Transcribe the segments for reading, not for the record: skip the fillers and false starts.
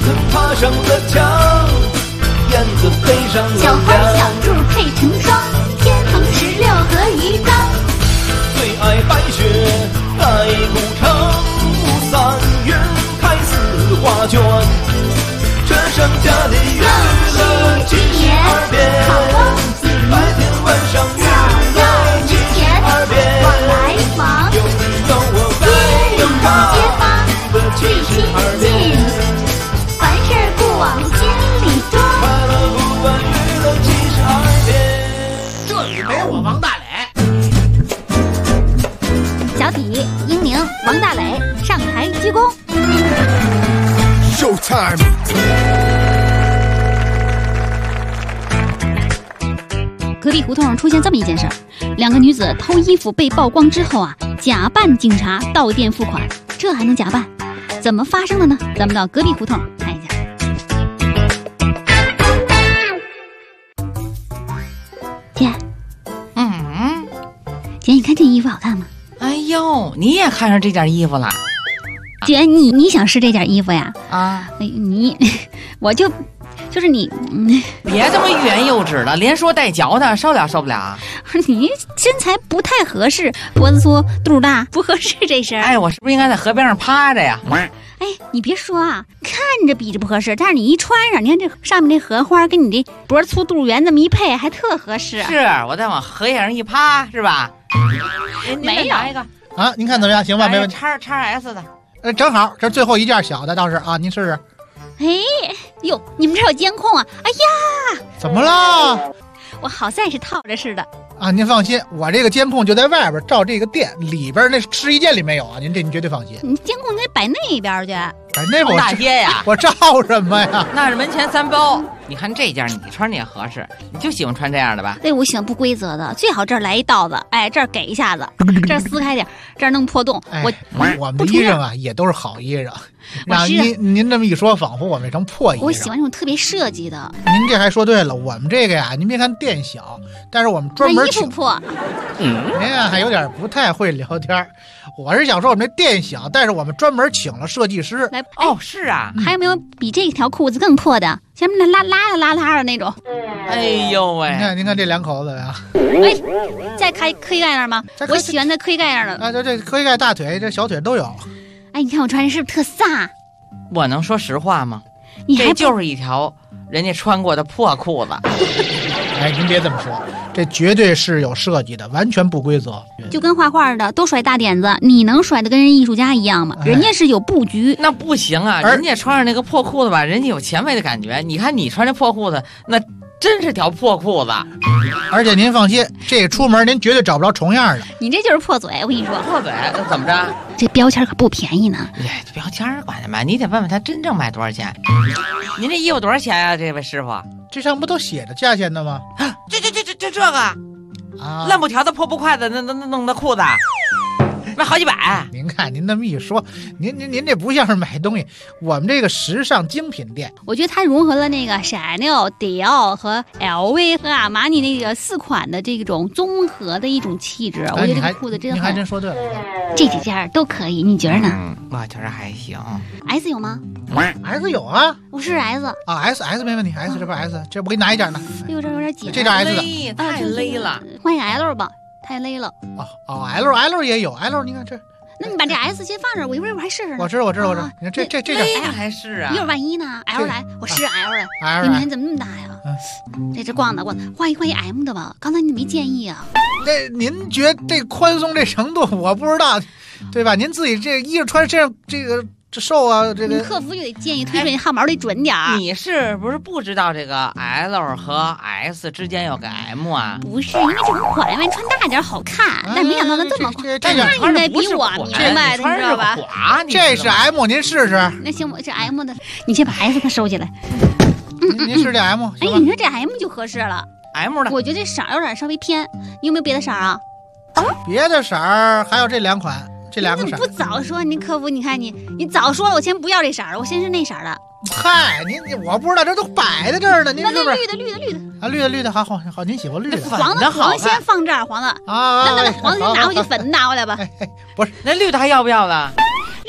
子爬上了墙，燕子飞上了小花小兔配成双，天蓬16合一张。 最爱白雪盖古城，3月开4画卷，这剩下的娱乐72变，白天晚上娱乐72变， 往来房， 有你有我街里街坊最亲 72 近， 变， 凡事不往心里装。 快乐不问娱乐72变。 这里没我王大磊。 小体、英宁、王大磊上台鞠躬。 Showtime！ 隔壁胡同出现这么一件事儿，2个女子偷衣服被曝光之后啊，假扮警察到店付款，这还能假扮？怎么发生的呢？咱们到隔壁胡同看一下。姐，姐，你看这衣服好看吗？ 哎呦，你也看上这件衣服了？ 姐，你想试这件衣服呀？ 啊， 哎，我就是你， 别这么欲言又止了，连说带嚼的，受不了？ 你身材不太合适，脖子粗，肚大，不合适这身。 哎，我是不是应该在河边上趴着呀？ 哎，你别说啊，看着比着不合适，但是你一穿上，你看这上面这荷花跟你这脖粗肚圆这么一配，还特合适。 是，我再往荷叶上一趴，是吧？ 没有拿一个啊，您看怎么样？行吧，没问题。 XS 的， 正好，这最后一件小的倒是啊，您试试。 哎呦，你们这有监控啊！哎呀， 怎么了？ 我好在是套着似的啊，您放心，我这个监控就在外边照这个店里边，那试衣间里没有啊，您绝对放心。 你监控应该摆那边去。 摆那边大街呀， 我照什么呀？ 那是门前3包。你看这件你穿着也合适，你就喜欢穿这样的吧？ 对，我喜欢不规则的，最好这儿来一道子，哎，这儿给一下子，这儿撕开点，这儿弄破洞。 哎、我们的衣裳啊也都是好衣裳，让您这么一说，仿佛我们成破衣裳。 我喜欢这种特别设计的。 您这还说对了，我们这个呀，您别看店小，但是我们专门衣服破。 您啊还有点不太会聊天。我是想说我们这店小，但是我们专门请了设计师来。 哦，是啊， 还有没有比这条裤子更破的？前面那拉的那种。 哎呦喂！ 您看这2口子呀。 哎，再开磕一盖那儿吗？我喜欢在磕一盖那儿的。 啊，这磕一盖大腿，这小腿都有。 哎，你看我穿这是不是特飒？ 我能说实话吗？ 这就是一条人家穿过的破裤子。 哎，您别这么说，这绝对是有设计的，完全不规则。 就跟画画的都甩大点子，你能甩的跟人艺术家一样吗？人家是有布局。 那不行啊，人家穿上那个破裤子吧，人家有前卫的感觉。你看你穿这破裤子，那真是条破裤子。 而且您放心，这出门您绝对找不着重样的。 你这就是破嘴，我跟你说。 破嘴怎么着？ 这标签可不便宜呢。 哎，标签管他嘛，你得问问他真正卖多少钱。您这衣服多少钱啊，这位师傅？ 这上不都写着价钱的吗？ 这个啊，烂布条的破布筷子，那弄的裤子，卖好几百。 您看您那么一说，您这不像是买东西，我们这个时尚精品店。 我觉得它融合了那个 Chanel、迪奥和 LV 和阿玛尼那个4款的这种综合的一种气质。我觉得这个裤子真好。 您还真说对了， 这几件都可以，你觉得呢？ 我觉得还行。 S 有吗 ？S 有啊， 我是 S 啊 ，S 没问题 ，S 这不 S， 这我给你拿一件呢。 哎呦，这有点紧， 这件 S 的太勒了， 换一个 L 吧，太勒了。 L 也有 L， 你看这。 那你把这 S 先放这儿，我一会儿还试试呢。 我知道。你看这件 L 还是啊？ 一会儿万一呢 ？L 来，我试 L 来。 L 你看怎么那么大呀？这逛的，换一 M 的吧。刚才你没建议啊？ 这您觉得这宽松这程度，我不知道，对吧？您自己这衣服穿身上这瘦啊，这个你客服就得建议推准汗毛得准点儿。 你是不是不知道这个 L 和 S 之间有个 M 啊？ 不是，因为这种款万一穿大点好看，但没想到它这么宽。那应该比我明白的，你知道吧？ 这是 M， 您试试。 那行，我这 M 的，你先把 S 它收起来。 您试这 M。 哎，你说这 M 就合适了。 M 的， 我觉得这色有点稍微偏，你有没有别的色啊？ 别的色儿还有这2款。这2个色不早说，您客服，你看你早说了，我先不要这色儿了，我先是那色儿的。 嗨，我不知道，这都摆在这儿呢，您是不是？ 那绿的，好，您喜欢绿的。 黄的先放这儿，黄的啊， 那黄的先拿回去，粉拿回来吧。 不是， 那绿的还要不要了？ 绿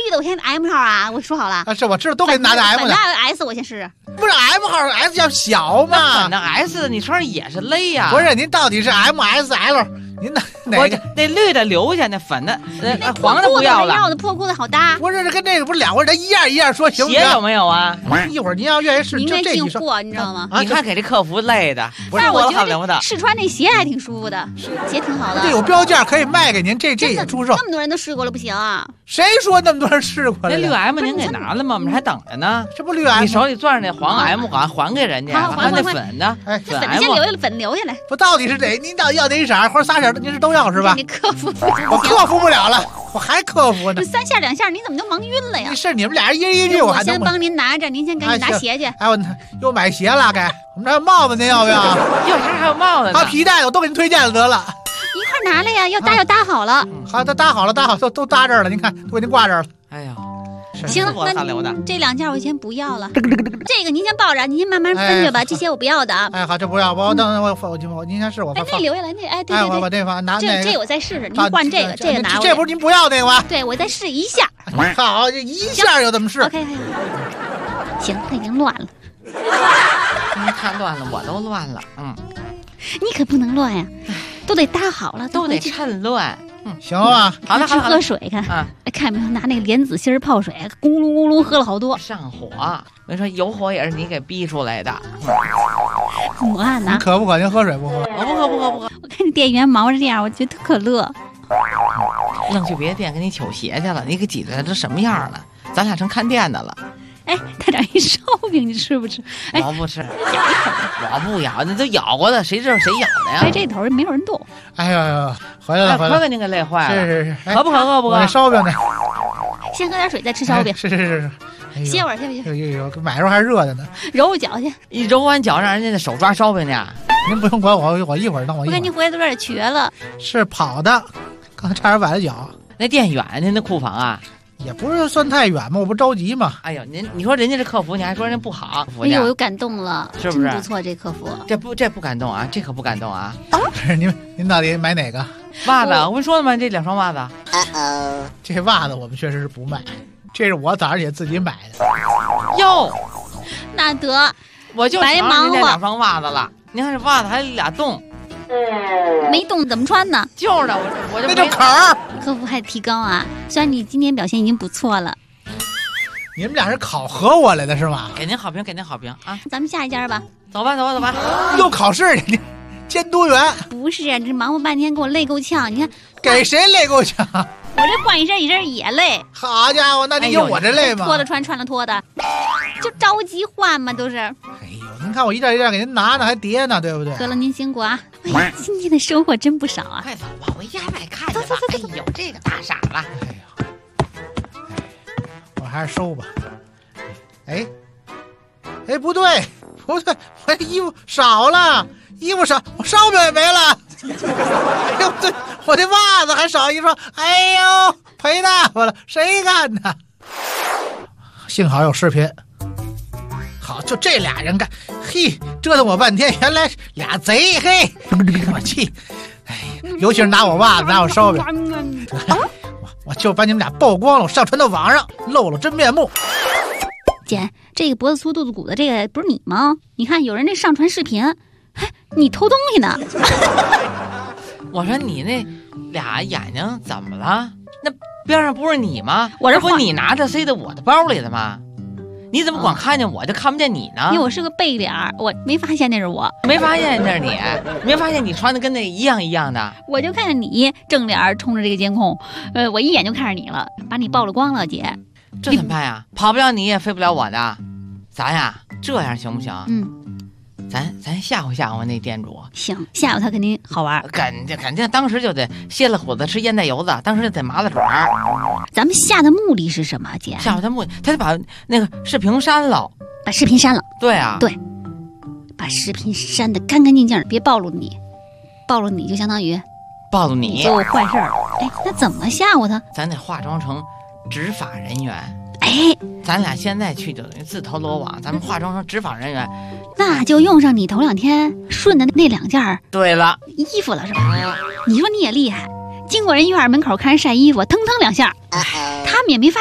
的我先 M 号啊，我说好了。 啊，是我知道，都给你拿的 M 的。 那 S 我先试试。 不是 M 号 ，S 要小嘛。 那 S 你穿上也是勒呀。 不是，您到底是 M、S、L？ 您哪个？ 那绿的留下，那粉的，黄的不要了。 要的破裤子好搭。 不是，这跟这个不是两回事，一样一样说行不行？ 鞋有没有啊？ 一会儿您要愿意试， 你应该进就这一双。 货，你知道吗？ 你看给这客服累的， 但是我觉得得试穿那鞋还挺舒服的，鞋挺好的。 这有标价可以卖给您，这也出售。 这么多人都试过了，不行啊？ 谁说那么多人试过了？ 那绿 M 您给拿了吗？我们还等着呢。 这不绿 M？ 你手里攥着那黄 M 还给人家，还那粉的， 粉先留下来，粉留下来。 不，到底是哪？您到底要哪色或者仨色？您是都要是吧？ 你克服， 我克服不了了，我还克服呢。 这3下2下，你怎么就忙晕了呀？ 是你们俩人一句， 我还能。 先帮您拿着，您先赶紧拿鞋去。 哎，我又买鞋了，该我们这还有帽子，您要不要？ 哟，这还有帽子呢， 还有皮带，我都给您推荐了得了。 一块拿来呀，要搭好了。 好，都搭好了，都搭这儿了。您看，都给您挂这儿了。 哎呀， 行了，那这2件我先不要了。这个您先抱着，您先慢慢分着吧。这些我不要的啊。 哎，好，这不要，我等我您先试我。 哎，那留下来，那对， 我把这放拿那个。 这我再试试，您换这个拿过来。 这不是您不要那个吗？ 对，我再试一下。 好，这一下又怎么试 ？OK， 行，它已经乱了。 你看乱了，我都乱了。 你可不能乱呀，都得搭好了， 都得趁乱。 行了吧？ 好了， 喝水看啊，看没有？拿那个莲子心泡水，咕噜咕噜喝了好多。 上火，我跟你说，有火也是你给逼出来的。 我看呐， 渴不渴？您喝水不喝？ 我不喝。 我看你店员忙着这样，我觉得特可乐。 愣去别的店给你取鞋去了，你给挤兑都什么样了？咱俩成看店的了。 哎，他长一烧饼，你吃不吃？哎， 我不吃，咬一口。我不咬，那都咬过的，谁知道谁咬的呀？ 哎，这头没有人动。 哎呦，回来了， 可给您给累坏了。 是， 渴不渴？饿不饿？ 我烧饼呢。 先喝点水，再吃烧饼。 是。 歇会儿，歇。 有，买的时候还热着呢。 揉揉脚去。 一揉完脚，让人家的手抓烧饼去。 您不用管我，我一会儿弄。我看你回来都有点瘸了。 是跑的，刚才差点崴了脚。 那店远，您那库房啊？ 也不是算太远嘛，我不着急嘛。 哎呦，你说人家这客服，你还说人家不好？ 哎呦，我又感动了， 是不是？ 真不错，这客服。 这不感动啊，这可不感动啊。 是您到底买哪个？ 袜子，我跟你说了吗？这2双袜子。 这袜子我们确实是不卖，这是我早上也自己买的。 哟， 那得我就瞧您这2双袜子了。您看这袜子还俩洞。 没动怎么穿呢？ 就是的，我就那口儿。 客服还提高啊！虽然你今天表现已经不错了。 你们俩是考核我来的是吗？ 给您好评啊！ 咱们下一家吧。 走吧。 又考试去，监督员。 不是，这忙活半天给我累够呛。你看， 给谁累够呛？ 我这换一身也累。 好家伙，那你有我这累吗？ 脱了穿了脱的，就着急换嘛，都是。 哎呦，您看我一件一件给您拿呢，还叠呢，对不对？ 得了，您辛苦啊！哎，今天的收获真不少啊！ 快走吧，回家再看吧。哎呦，这个大傻子！ 哎呦，我还是收吧。哎，不对，我衣服少了，我烧饼也没了。哎呦，对，我这袜子还少一双。哎呦，赔大发了，谁干的？幸好有视频。好，就这俩人干，嘿，折腾我半天，原来俩贼，嘿，我气！哎，尤其是拿我袜子，拿我烧饼，我就把你们俩曝光了，我上传到网上，露了真面目。 姐，这个脖子粗肚子鼓的，这个不是你吗？你看有人这上传视频，嘿，你偷东西呢？ 我说你那俩眼睛怎么了？那边上不是你吗？ 我这不你拿着塞到我的包里的吗？你怎么光看见我就看不见你呢？ 因为我是个背脸，我没发现那是我， 没发现那是你，没发现你穿的跟那一样的。 我就看见你正脸冲着这个监控，我一眼就看着你了，把你曝了光了，姐。 这怎么办呀？跑不了你也飞不了我的，咱呀这样行不行？咱吓唬吓唬那店主。 行，吓唬他肯定好玩。 肯定当时就得歇了虎子吃烟袋油子，当时就得麻子爪。 咱们下的目的是什么，姐？ 吓唬他目的，他得把那个视频删了。 把视频删了。 对啊。 对，把视频删得干干净净，别暴露你。暴露你就相当于暴露你做坏事儿。哎，那怎么吓唬他？ 咱得化妆成执法人员。 哎， 咱俩现在去就等于自投罗网，咱们化妆成执法人员， 那就用上你头2天顺的那2件对了衣服了，是吧？你说你也厉害，经过人院门口看人晒衣服，腾腾2下，他们也没发现，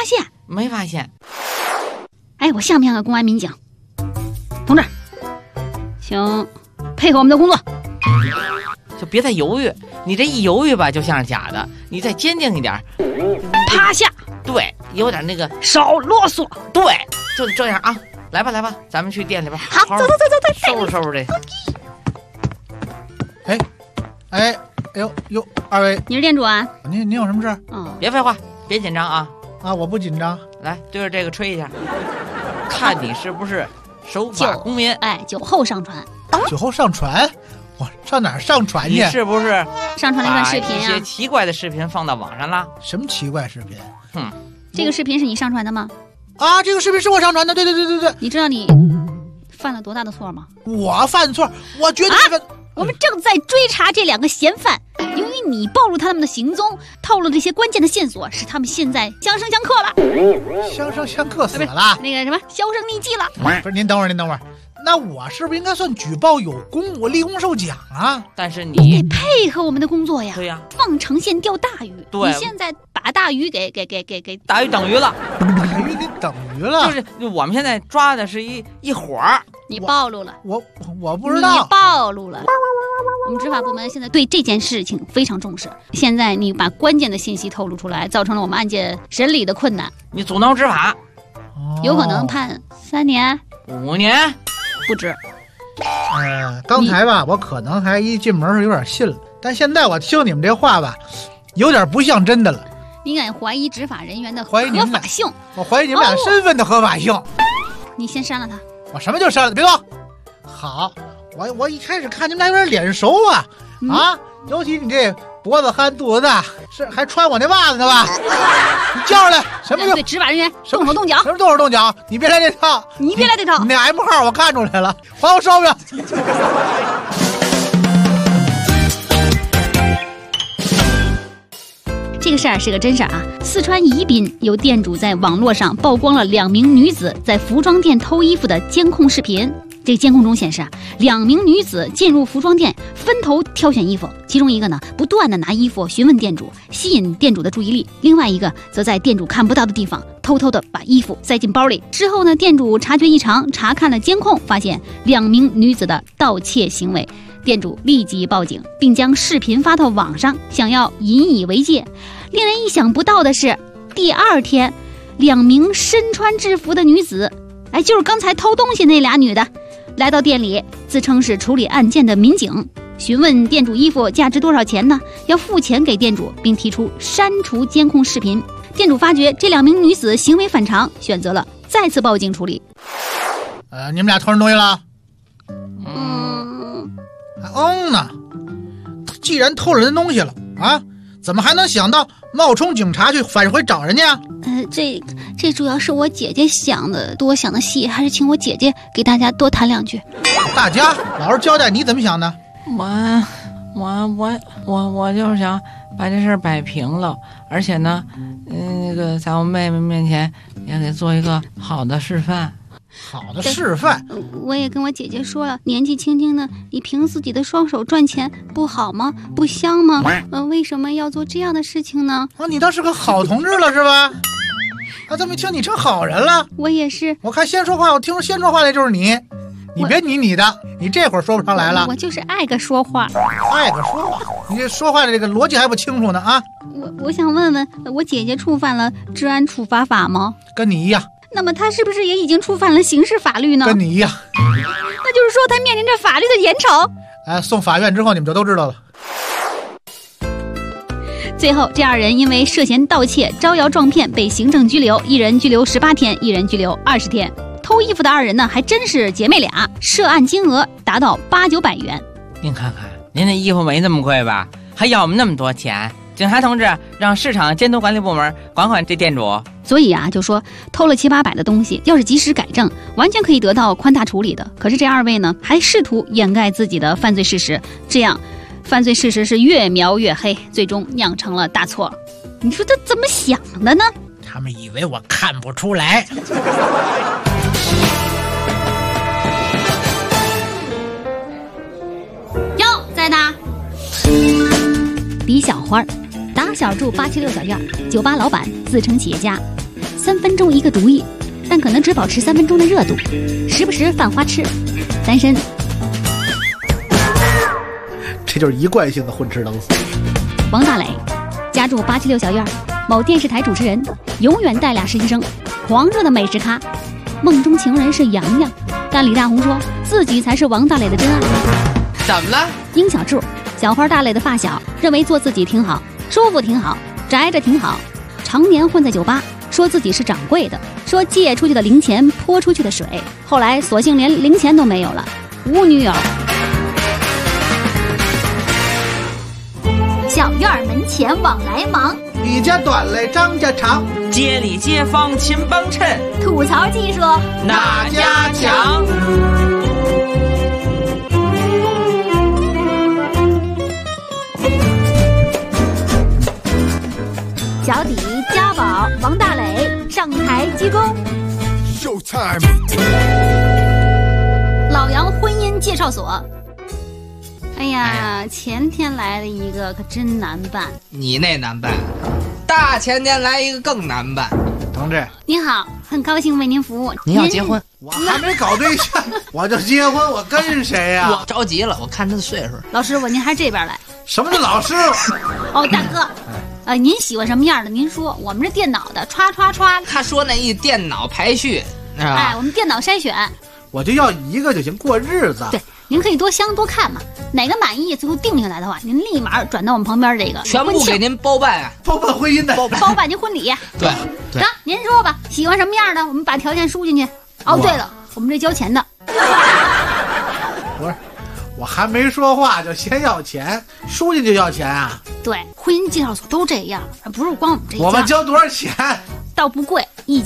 没发现。 哎，我像不像个公安民警？同志，请配合我们的工作。 就别再犹豫，你这一犹豫吧，就像是假的。你再坚定一点， 趴下。 对，有点那个少啰嗦。 对，就得这样啊！来吧，来吧，咱们去店里边好，走， 收拾收拾这。 哎呦，二位， 你是店主啊？ 您有什么事？ 别废话，别紧张啊！ 啊，我不紧张。 来，对着这个吹一下，看你是不是守法公民。 哎，酒后上传。 酒后上传？我上哪儿上传去？ 你是不是上传了一段视频把一些奇怪的视频放到网上了？ 什么奇怪视频？ 这个视频是你上传的吗？ 啊，这个视频是我上传的。对。 你知道你犯了多大的错吗？ 我犯错，我绝对没犯。 我们正在追查这2个嫌犯，由于你暴露他们的行踪，透露这些关键的线索，使他们现在相生相克了。 相生相克死了？ 那个什么，销声匿迹了。 不是，您等会儿。那我是不是应该算举报有功？我立功受奖啊！ 但是你得配合我们的工作呀。 对呀， 放长线钓大鱼。 对， 你现在把大鱼给大鱼等于了。 大鱼给等于了。 就是我们现在抓的是一伙儿。 你暴露了。 我不知道。 你暴露了。我们执法部门现在对这件事情非常重视。现在你把关键的信息透露出来，造成了我们案件审理的困难。 你阻挠执法， 有可能判3年、 5年。 不止。 刚才吧，我可能还一进门是有点信了，但现在我听你们这话吧，有点不像真的了。 你敢怀疑执法人员的合法性？ 我怀疑你们俩身份的合法性。 你先删了他。 我什么就删了？别动。好，我一开始看你们俩有点脸熟啊，尤其你这脖子憨肚子大，是还穿我那袜子呢吧？你叫上来，什么就对执法人员动手动脚？ 什么动手动脚？你别来这套， 你别来这套。 你那 M 号我看出来了，还我烧饼。 这个事儿是个真事儿啊！四川宜宾有店主在网络上曝光了2名女子在服装店偷衣服的监控视频。这个监控中显示2名女子进入服装店，分头挑选衣服，其中一个呢不断的拿衣服询问店主，吸引店主的注意力；另外一个则在店主看不到的地方偷偷的把衣服塞进包里。之后呢，店主察觉异常，查看了监控，发现2名女子的盗窃行为。店主立即报警，并将视频发到网上，想要引以为戒。令人意想不到的是，第2天，2名身穿制服的女子，就是刚才偷东西那俩女的，来到店里，自称是处理案件的民警，询问店主衣服价值多少钱呢？要付钱给店主，并提出删除监控视频。店主发觉这2名女子行为反常，选择了再次报警处理。 你们俩偷人东西了？呢？既然偷了人东西了啊，怎么还能想到冒充警察去返回找人家？ 这主要是我姐姐多想的细，还是请我姐姐给大家多谈2句。 大家，老实交代，你怎么想的？ 我就是想把这事儿摆平了，而且呢，那个在我妹妹面前也得做一个好的示范。 好的示范， 我也跟我姐姐说了，年纪轻轻的，你凭自己的双手赚钱不好吗？不香吗？为什么要做这样的事情呢？ 你倒是个好同志了是吧？这么一听你成好人了。 我也是。 我看先说话，我听说先说话的就是你，你别你的，你这会儿说不上来了。 我就是爱个说话， 你这说话的这个逻辑还不清楚呢啊！ 我想问问，我姐姐触犯了治安处罚法吗？ 跟你一样。 那么他是不是也已经触犯了刑事法律呢？ 跟你一样。 那就是说他面临着法律的严惩。 送法院之后你们就都知道了。 最后这2人因为涉嫌盗窃、招摇撞骗被行政拘留，1人拘留18天，1人拘留20天。偷衣服的2人呢还真是姐妹俩，涉案金额达到800-900元。 您看看，您的衣服没那么贵吧？还要我们那么多钱？警察同志，让市场监督管理部门管管这店主。 所以就说偷了700-800的东西，要是及时改正，完全可以得到宽大处理的。可是这2位呢，还试图掩盖自己的犯罪事实，这样犯罪事实是越描越黑，最终酿成了大错。你说他怎么想的呢？ 他们以为我看不出来。 哟，在哪？李小花，打小住876小院，酒吧老板，自称企业家。 3分钟一个毒液，但可能只保持3分钟的热度，时不时犯花痴。单身。 这就是一贯性的混吃等死。 王大磊家住876小院，某电视台主持人，永远带俩实习生，狂热的美食咖，梦中情人是杨洋，但李大红说自己才是王大磊的真爱。 怎么了？ 殷小柱，小花大磊的发小，认为做自己挺好，舒服挺好，宅着挺好，常年混在酒吧，说自己是掌柜的，说借出去的零钱泼出去的水，后来索性连零钱都没有了，无女友。 小院门前往来忙， 你家短嘞，张家长， 街里街坊勤帮衬， 吐槽技术哪家强？ 脚底家宝王大磊上台鞠躬。 老杨婚姻介绍所。哎呀，前天来了一个，可真难办。 你那难办，大前天来一个更难办。 同志， 您好，很高兴为您服务。 您要结婚？ 我还没搞对象，我就结婚，我跟谁呀？ 我着急了，我看他的岁数。 老师傅，您还是这边来。 什么叫老师傅？ 哦，大哥，您喜欢什么样的？您说，我们这电脑的，歘歘歘。 他说那一电脑排序，是吧？ 哎，我们电脑筛选。 我就要一个就行，过日子。 对，您可以多相多看嘛，哪个满意，最后定下来的话，您立马转到我们旁边这个， 全部给您包办啊， 包办婚姻的， 包办您婚礼。 对， 行，您说吧，喜欢什么样的，我们把条件输进去。哦，对了，我们这交钱的。 不是，我还没说话就先要钱，输进就要钱啊？ 对，婚姻介绍所都这样，不是光我们这家。 我们交多少钱？ 倒不贵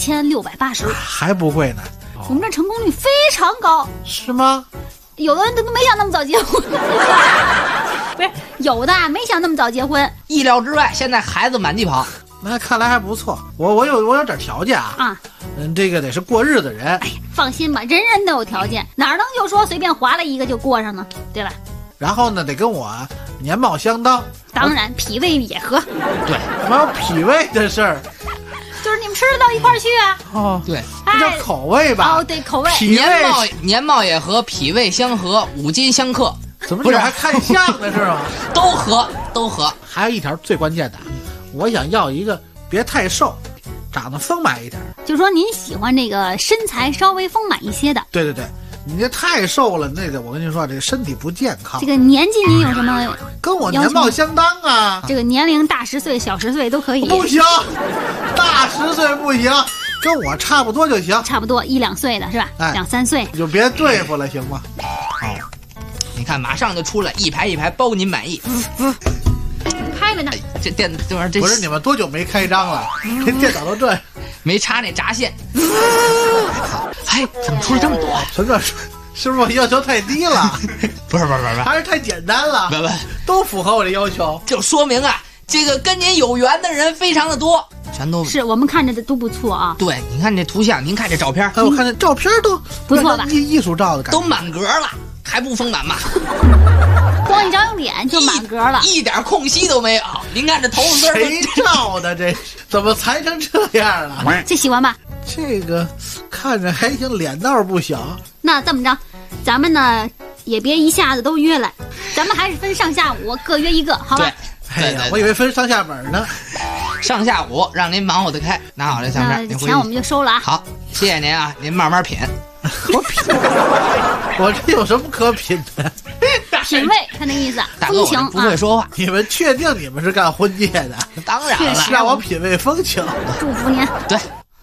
，1680， 还不贵呢。 我们这成功率非常高。 是吗？ 有的人都没想那么早结婚。不是，有的没想那么早结婚。 意料之外，现在孩子满地跑。 那看来还不错。我有点条件啊。这个得是过日子人。 哎呀，放心吧，人人都有条件，哪能就说随便划了一个就过上呢？对吧？ 然后呢，得跟我年貌相当。 当然，脾胃也合。 对， 什么有脾胃的事儿？ 就是你们吃得到一块儿去啊。 哦， 对， 这叫口味吧？ 哦，对，口味。 脾胃年貌也合，脾胃相合，五金相克。 怎么不是还看相的是吗？ 都合，都合。 还有一条最关键的，我想要一个别太瘦，长得丰满一点。 就说您喜欢这个身材稍微丰满一些的。 对对对，你这太瘦了，那个我跟您说，这个身体不健康。 这个年纪您有什么？ 跟我年貌相当啊。 这个年龄大10岁、小10岁都可以。 不行，大10岁不行，跟我差不多就行。 差不多1、2岁的是吧？2、3岁你就别对付了，行吗？ 好，你看马上就出来，一排一排包您满意。 开着呢。 这电这玩意儿，这不是你们多久没开张了？这电脑都这没插那闸线。哎，怎么出了这么多？ 陈哥，是不是我要求太低了？ 不是， 还是太简单了？ 不， 都符合我的要求。 就说明啊，这个跟您有缘的人非常的多，全都是我们看着的都不错啊。 对，你看这图像，您看这照片， 哎，我看这照片都不错吧？ 艺术照的感觉， 都满格了，还不丰满吗？ 光一张脸就满格了， 一点空隙都没有。您看这头发丝儿， 谁照的？这怎么裁成这样了？ 这喜欢吧？ 这个看着还行，脸倒是不小。 那这么着，咱们呢也别一下子都约来，咱们还是分上下午各约一个，好吧？ 对，哎呀，我以为分上下本呢。 上下午让您忙活得开，拿好这相片， 那钱我们就收了啊。 好，谢谢您啊，您慢慢品。 我品，我这有什么可品的？ 品味，他那意思。 大哥，我不会说话。 你们确定你们是干婚介的？ 当然了， 让我品味风情。 祝福您。 对。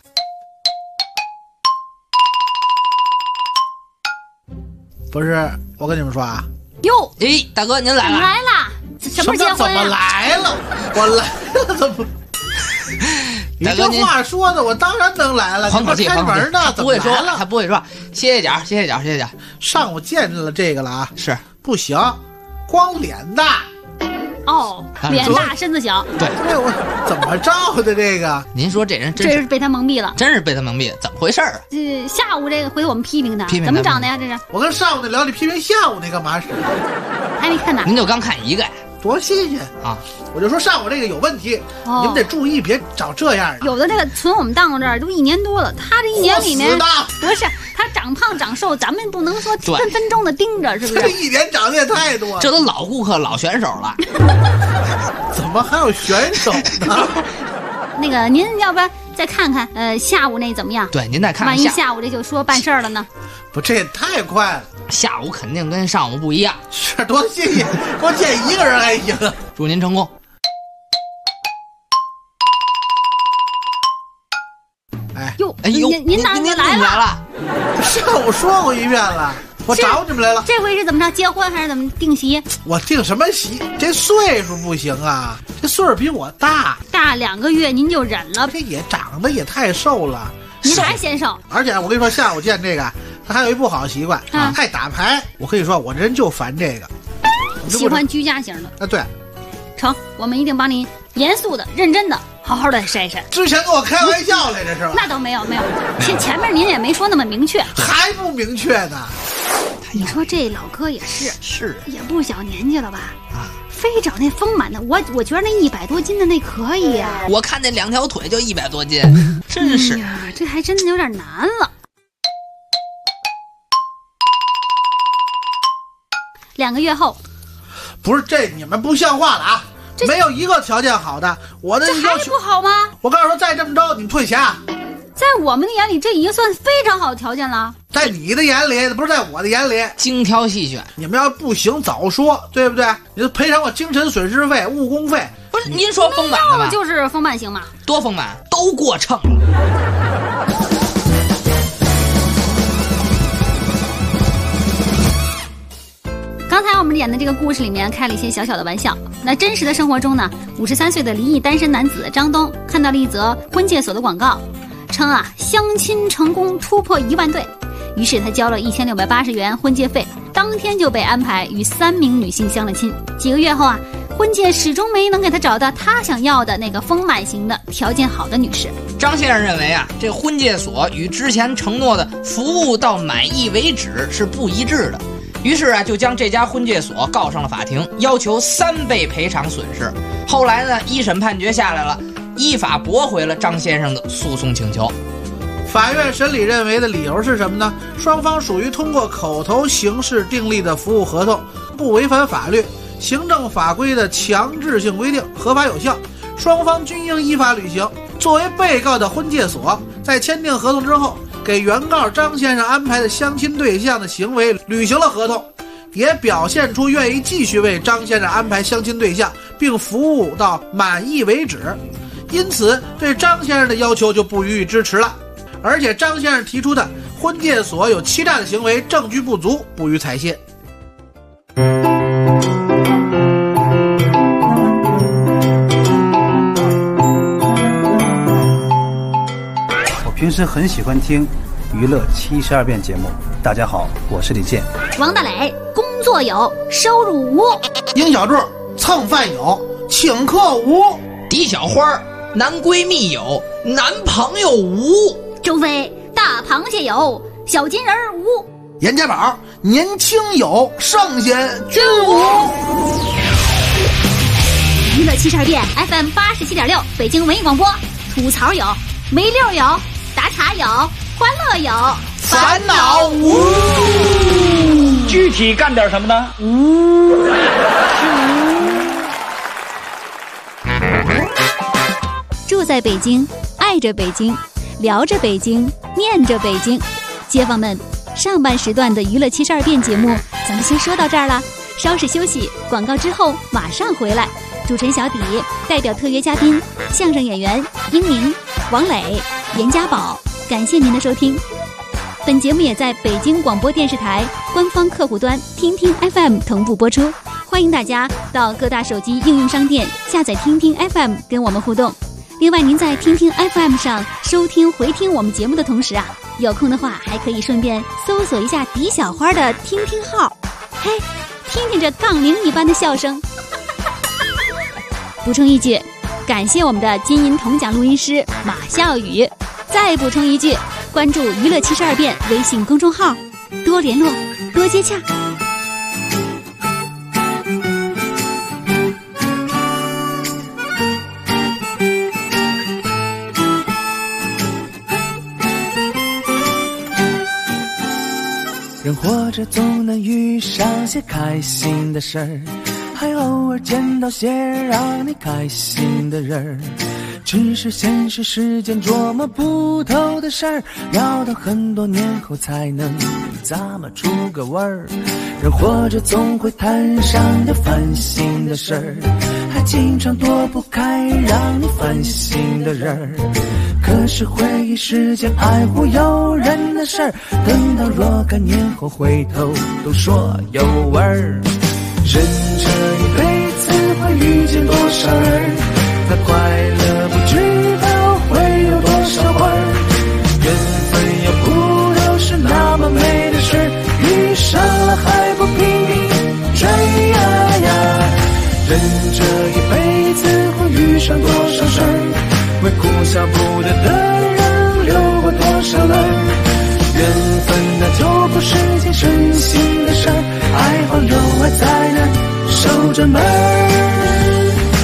不是，我跟你们说啊。 哟， 哎，大哥您来了。 来了，什么时候结婚怎么来了？我来了，怎么？你这话说的，我当然能来了。 缓口气， 开门呢， 不会说了，他不会说。歇歇脚，歇歇脚，歇歇脚。 上午见了这个了啊， 是不行，光脸大。 哦，脸大身子小。 对， 我怎么着的这个？ 您说这人真是被他蒙蔽了， 真是被他蒙蔽了，怎么回事啊？ 下午这个回头我们批评他，怎么长的呀？这是我跟上午那聊，你批评下午那干嘛使？ 还没看呢。 您就刚看一个呀？ 多新鲜啊！ 我就说上午这个有问题，你们得注意，别找这样的。 有的这个存我们档这儿都1年多了，他这1年里面不是他长胖长瘦，咱们不能说分分钟的盯着，是不是？ 这1年长得也太多了， 这都老顾客老选手了。 怎么还有选手呢？ 那个您要不然再看看，下午那怎么样？ 对，您再看看。 万一下午这就说办事儿了呢？ 不，这也太快了。 下午肯定跟上午不一样。 是多新鲜，给我见1个人还行。 祝您成功。 哟， 哎呦， 您哪来了？ 上午说过1遍了，我找你们来了。 这回是怎么着？结婚还是怎么定席？ 我定什么席？这岁数不行啊，这岁数比我大 2个月，您就忍了。 这也长得也太瘦了， 您还嫌瘦？ 而且我跟你说，下午见这个，他还有一不好习惯，爱打牌。我跟你说，我这人就烦这个， 喜欢居家型的。 对， 成，我们一定帮您严肃的、认真的、好好的筛筛。 之前跟我开玩笑来着是吧？ 那倒没有，前面您也没说那么明确， 还不明确呢。 你说这老哥也是也不小年纪了吧？非找那丰满的，我觉得那100多斤的那可以啊。 我看那2条腿就100多斤，真是。 呀，这还真的有点难了。2个月后， 不是这你们不像话了啊！没有一个条件好的，我的这还不好吗？ 我告诉你说，再这么着，你们退钱。 在我们的眼里，这已经算非常好的条件了。 在你的眼里，不是在我的眼里， 精挑细选。 你们要不行早说，对不对？你就赔偿我精神损失费、误工费。 不是您说丰满的吧？ 就是丰满型嘛。 多丰满都过秤了。 刚才我们演的这个故事里面开了一些小小的玩笑。那真实的生活中呢，53岁的离异单身男子张东看到了一则婚介所的广告，称相亲成功突破1万对，于是他交了1680元婚介费，当天就被安排与3名女性相了亲。几个月后婚介始终没能给他找到他想要的那个丰满型的条件好的女士。 张先生认为这个婚介所与之前承诺的服务到满意为止是不一致的，于是就将这家婚介所告上了法庭，要求3倍赔偿损失。后来呢，1审判决下来了，依法驳回了张先生的诉讼请求。 法院审理认为的理由是什么呢？双方属于通过口头形式订立的服务合同，不违反法律、行政法规的强制性规定，合法有效，双方均应依法履行。作为被告的婚介所，在签订合同之后，给原告张先生安排的相亲对象的行为履行了合同，也表现出愿意继续为张先生安排相亲对象，并服务到满意为止，因此对张先生的要求就不予以支持了。而且张先生提出的婚介所有欺诈的行为证据不足，不予采信。 平时很喜欢听娱乐72变节目。大家好，我是李健。 王大磊，工作有，收入无。 殷小柱，蹭饭有，请客无。 狄小花，男闺蜜有，男朋友无。 周飞，大螃蟹有，小金人无。 严家宝，年轻有，圣贤君无。 娱乐72变 FM 87.6，北京文艺广播。吐槽有，没溜有，打岔有，欢乐有， 烦恼无。 具体干点什么呢？ 住在北京，爱着北京，聊着北京，念着北京。街坊们，上半时段的娱乐72变节目咱们先说到这儿了，稍事休息，广告之后马上回来。主持人小底代表特约嘉宾相声演员英明、王磊、严家宝，感谢您的收听。本节目也在北京广播电视台官方客户端听听 FM 同步播出，欢迎大家到各大手机应用商店下载听听 FM 跟我们互动。另外您在听听 FM 上收听回听我们节目的同时有空的话还可以顺便搜索一下狄小花的听听号，嘿，听听这杠铃一般的笑声。补充一句，感谢我们的金银铜奖录音师马笑宇。再补充一句，关注娱乐72变微信公众号，多联络，多接洽。 人活着总能遇上些开心的事儿，还偶尔见到些让你开心的人儿。只是现实世间琢磨不透的事儿，要到很多年后才能咂摸出个味儿。人活着总会摊上点烦心的事儿，还经常躲不开让你烦心的人儿。可是回忆是件爱忽悠人的事儿，等到若干年后回头都说有味儿。人这一辈子会遇见多少人，那快乐不知道会有多少会儿。缘分要不都是那么美的事，遇上了还不拼命追呀呀。人这一辈子会遇上多少事儿，为哭笑不得的人流过多少泪。缘分那就不是件省心的事儿，还好有爱在那守着门儿。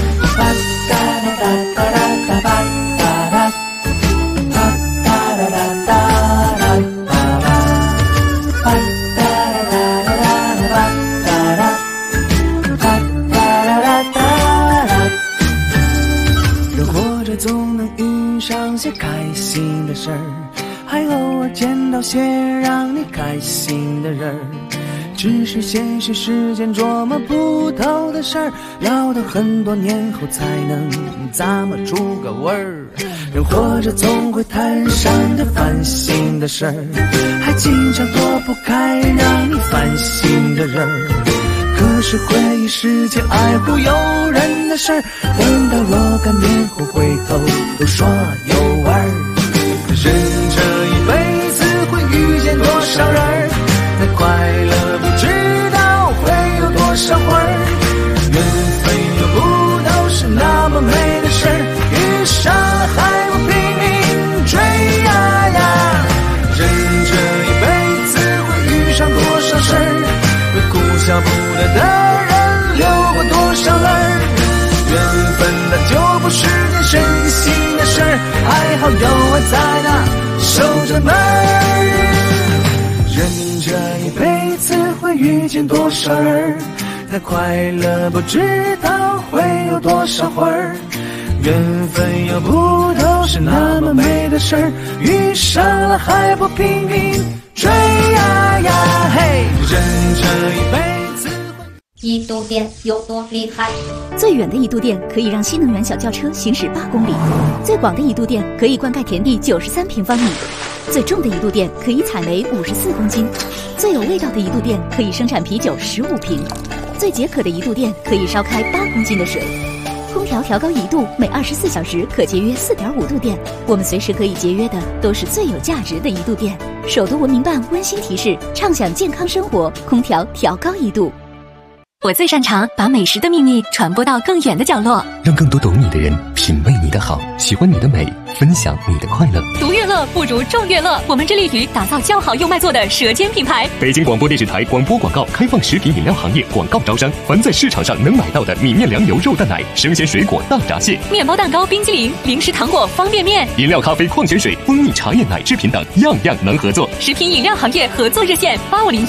人活着总能遇上些开心的事儿，还偶尔见到些让你开心的人儿。只是现实世间琢磨不透的事儿，要到很多年后才能咂摸出个味儿。人活着总会摊上点烦心的事儿，还经常躲不开让你烦心的人儿。可是回忆是件爱忽悠人的事儿，等到若干年后回头都说有味儿。人这一辈子会遇见多少人，那快乐不知道会有多少会儿。缘分又不都是那么美的事儿，遇上了还不拼命追呀呀。人这一辈子会遇上多少事儿，会哭笑不得的人流过多少泪。缘分那就不是件省心的事儿，还好有爱在那守着门儿。人这一辈子会遇见多少人，太快乐不知道会有多少会儿。缘分又不都是那么美的事儿，遇上了还不拼命追呀呀。嘿，人这一辈子一度电有多厉害？ 最远的一度电可以让新能源小轿车行驶8公里，最广的一度电可以灌溉田地93平方米，最重的一度电可以采煤54公斤，最有味道的一度电可以生产啤酒15瓶，最解渴的一度电可以烧开8公斤的水。空调调高1度，每24小时可节约4.5度电。我们随时可以节约的都是最有价值的一度电。首都文明办温馨提示：畅享健康生活，空调调高1度。 我最擅长把美食的秘密传播到更远的角落， 让更多懂你的人品味你的好，喜欢你的美，分享你的快乐。 独乐乐不如众乐乐，我们致力于打造较好又卖座的舌尖品牌。 北京广播电视台广播广告开放食品饮料行业广告招商，凡在市场上能买到的米面粮油肉蛋奶、生鲜水果大闸蟹、 面包蛋糕、冰激凌、零食糖果、方便面、 饮料、咖啡、矿泉水、蜂蜜茶叶、奶制品等，样样能合作。 食品饮料行业合作热线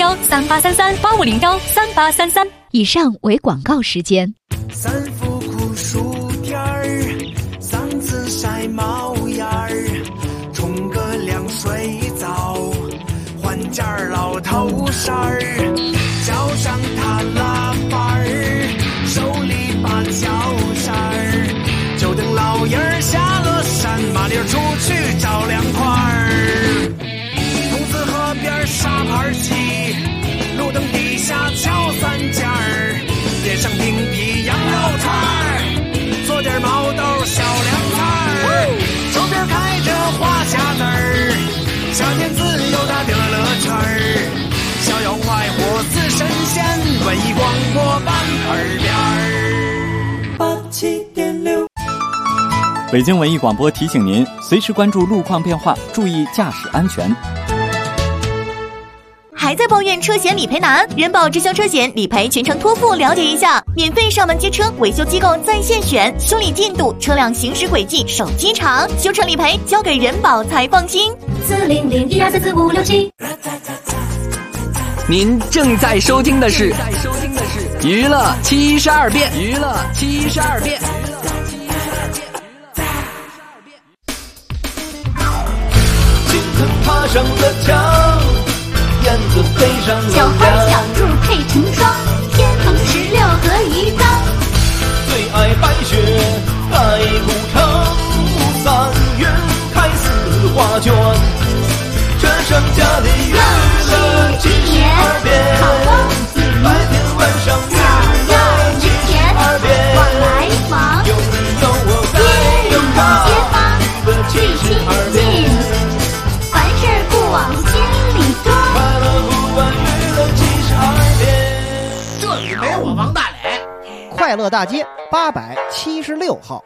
8501383385013833。 以上为广告时间。 三伏酷暑天儿，嗓子晒冒烟儿，冲个凉水澡，换件老头衫儿，脚上踏拉板儿，手里把小扇儿，就等老爷儿下了山，麻利儿出去找凉快儿。桐梓河边沙盘棋，路灯底下敲3件儿，点上冰皮羊肉串儿，做点毛豆小凉菜儿，周边开着花匣子儿，夏天自由的乐乐圈儿，逍遥快活似神仙，文艺广播办耳边儿87.6。 北京文艺广播提醒您，随时关注路况变化，注意驾驶安全。 还在抱怨车险理赔难？人保直销车险理赔全程托付，了解一下。免费上门接车，维修机构在线选，修理进度、车辆行驶轨迹、手机查，修车理赔交给人保才放心。 40012344567。 您正在收听的是娱乐72变。娱乐72变。 青藤爬上了墙，燕子飞上了小花小兔配成双，天蓬16和鱼缸。 最爱白雪盖古城，三月开四画卷。这剩下的娱乐72变，白天晚上娱乐72变， 来往有你有我在有他， 街坊娱乐72变， 凡事不往心里装， 快乐不完娱乐72变。 这里没我王大磊。 快乐大街876号，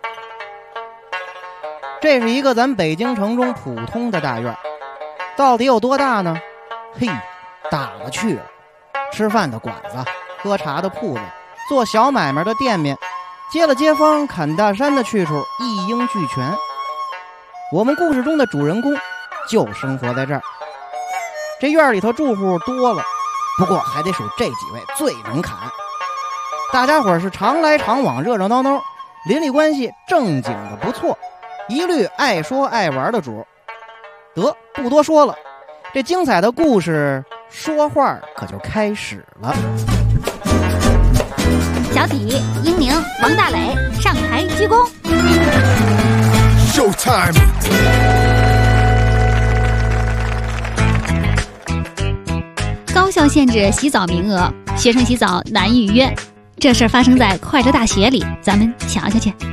这是一个咱北京城中普通的大院，到底有多大呢？嘿，大了去了。吃饭的馆子，喝茶的铺子，做小买卖的店面，接了街坊砍大山的去处一应俱全。我们故事中的主人公就生活在这儿。这院里头住户多了，不过还得数这几位最能砍。大家伙是常来常往，热热闹闹，邻里关系正经的不错，一律爱说爱玩的主。得，不多说了，这精彩的故事说话可就开始了。 小体、英宁、王大磊上台鞠躬。 Showtime。 高校限制洗澡名额，学生洗澡难预约。这事儿发生在快乐大学里，咱们瞧瞧去。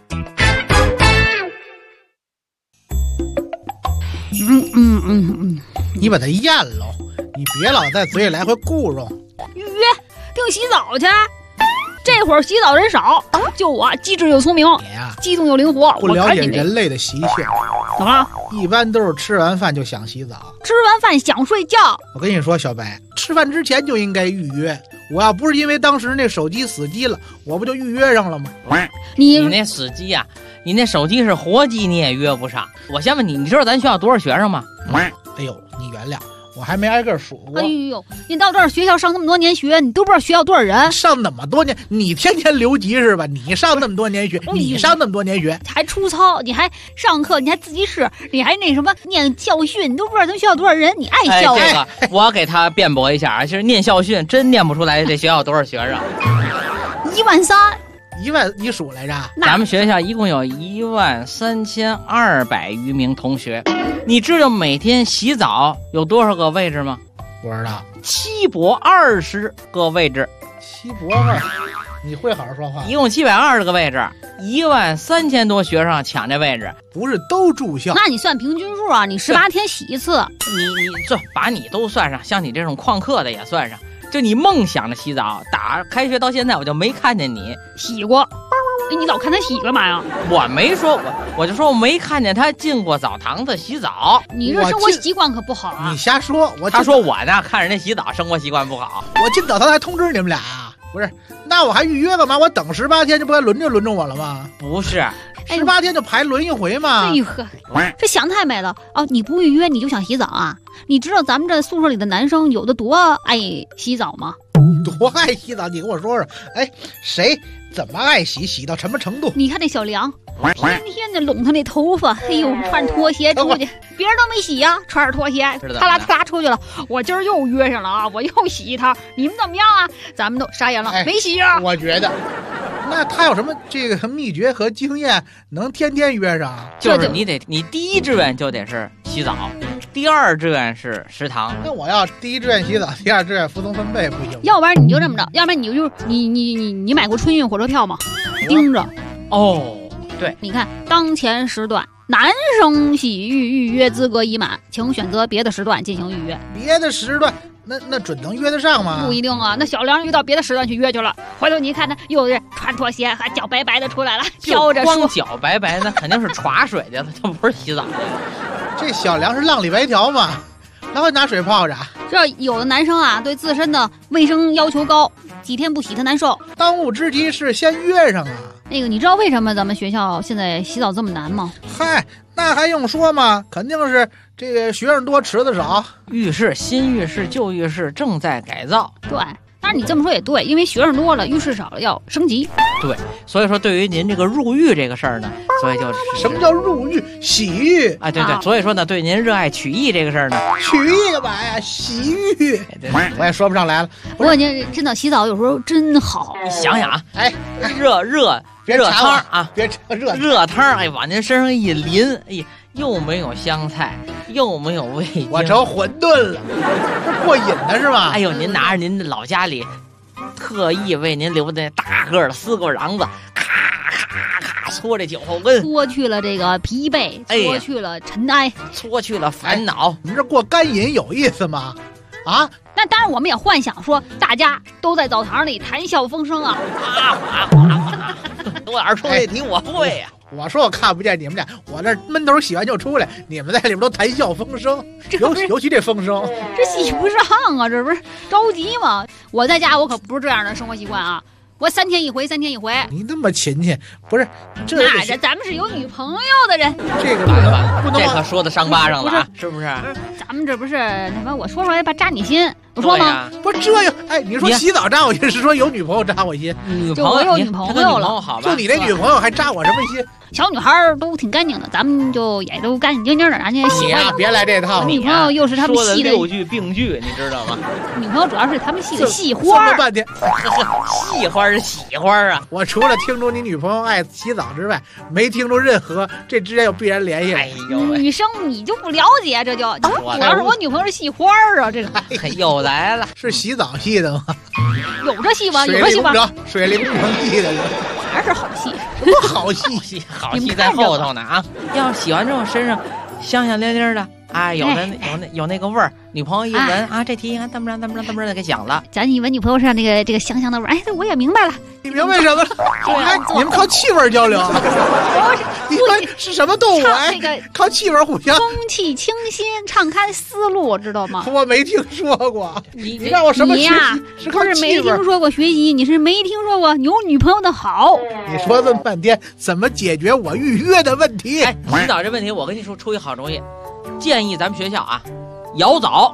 你把它咽喽，你别老在嘴里来回咕噜。 预约订洗澡去，这会儿洗澡人少，就我机智又聪明，机动又灵活， 不了解人类的习性。 怎么了？ 一般都是吃完饭就想洗澡， 吃完饭想睡觉。 我跟你说，小白，吃饭之前就应该预约。我要不是因为当时那手机死机了，我不就预约上了吗？ 你那死机呀、你那手机是活机，你也约不上。我先问你，你知道咱学校多少学生吗？ 哎呦，你原谅我，还没挨个数过。 哎呦，你到这儿学校上那么多年学，你都不知道学校多少人？ 上那么多年，你天天留级是吧？你上那么多年学，你上那么多年学， 还出操，你还上课，你还自习室，你还那什么念校训，你都不知道咱学校多少人，你爱校。 这个我给他辩驳一下，其实念校训真念不出来这学校多少学生。 13000。 1万你数来着？ 咱们学校一共有13200余名同学，你知道每天洗澡有多少个位置吗？ 不知道。 7博20个位置。 7博20，你会好好说话。 一共720个位置，13000多学生抢这位置， 不是都住校？ 那你算平均数啊？你18天洗一次， 你这把你都算上，像你这种旷课的也算上。就你梦想着洗澡，打开学到现在我就没看见你洗过。你老看他洗干嘛呀？ 我没说，我就说我没看见他进过澡堂子洗澡。 你这生活习惯可不好啊！ 你瞎说， 他说我呢看人家洗澡生活习惯不好。 我进澡堂还通知你们俩啊？不是，那我还预约干嘛？我等18天，这不该轮着我了吗？ 不是 ，18天就排轮一回嘛。 哎呦呵，这想太美了哦！你不预约你就想洗澡啊？你知道咱们这宿舍里的男生有的多爱洗澡吗？ 多爱洗澡？你跟我说说，哎，谁怎么爱洗？洗到什么程度？ 你看那小梁，天天的拢他那头发，哎呦，穿拖鞋出去，别人都没洗呀，穿着拖鞋，他拉出去了。我今儿又约上了啊，我又洗一趟。你们怎么样啊？咱们都傻眼了，没洗啊？ 我觉得，那他有什么这个秘诀和经验，能天天约上？ 就是你第一志愿就得是洗澡，第二志愿是食堂。 那我要第一志愿洗澡，第二志愿服从分配，不行？ 要不然你就这么着，要不然你买过春运火车票吗？盯着。 哦，对， 你看当前时段男生洗浴预约资格已满，请选择别的时段进行预约。 别的时段那准能约得上吗？ 不一定啊，那小梁遇到别的时段去约去了，回头你看他又是穿拖鞋，还脚白白的出来了，飘着光脚白白的，肯定是耍水去了，他不是洗澡。 这小梁是浪里白条嘛，他会拿水泡着。 这有的男生啊，对自身的卫生要求高，几天不洗他难受。 当务之急是先约上啊。 那个，你知道为什么咱们学校现在洗澡这么难吗？ 嗨， 那还用说吗？肯定是这个学生多，池子少。 浴室新浴室旧浴室正在改造。 对，但是你这么说也对，因为学生多了，浴室少了，要升级。 对，所以说对于您这个入浴这个事儿呢，所以就是什么叫入浴？洗浴。 哎，对对，所以说呢，对您热爱曲艺这个事儿呢， 曲艺干嘛呀？洗浴。我也说不上来了。 不过你真的洗澡有时候真好。 你想想啊， 哎， 热汤啊， 别热汤，哎，往您身上一淋，哎，又没有香菜，又没有味精， 我成馄饨了，这过瘾的是吧？ 哎呦，您拿着您老家里特意为您留的大个的丝瓜瓤子，咔咔咔搓这脚后跟， 搓去了这个疲惫，搓去了尘埃， 搓去了烦恼。 你这过干瘾有意思吗？啊？ 那当然，我们也幻想说，大家都在澡堂里谈笑风生啊， 多点出问题我会呀。 我说我看不见你们俩，我这闷头洗完就出来，你们在里边都谈笑风生，尤其这风声， 这洗不上啊，这不是着急吗？我在家我可不是这样的生活习惯啊。我3天一回， 你那么勤勤，不是？这咱们是有女朋友的人， 这个不能，这可说到伤疤上了啊，是不是？ 咱们这不是那么我说出来吧扎你心，我说吗？ 不是这样，哎，你说洗澡扎我心，是说有女朋友扎我心？ 就我有女朋友了， 好吧？ 就你这女朋友还扎我什么心？ 小女孩都挺干净的，咱们就也都干干净净的，人家喜欢。 别来这套。 女朋友又是他们戏的 6句并句，你知道吗？ 女朋友主要是他们戏的戏花。 说了半天， 戏花是喜花啊！ 我除了听出你女朋友爱洗澡之外，没听出任何这之间有必然联系。 哎呦， 女生你就不了解，这就主要是我女朋友是戏花啊，这个又来了， 是洗澡戏的吗？ 有这戏吗？有这戏吗？ 水灵工程戏的人， 还是好戏？ 什么好戏？ 好戏在后头呢啊！要是洗完之后身上香香淋淋的，哎，有那个味儿，女朋友一闻啊，这题怎么着的给响了。 咱一闻女朋友身上这个香香的味儿，哎，我也明白了。 你明白什么了？哎，你们靠气味交流。你们是什么动物？哎，靠气味互相。 空气清新，敞开思路，知道吗？ 我没听说过。你让我什么学习？ 是靠气味。不是没听说过学习，你是没听说过有女朋友的好。 你说这么半天，怎么解决我预约的问题？ 哎，洗澡这问题，我跟你说出一好主意，建议咱们学校啊，摇澡，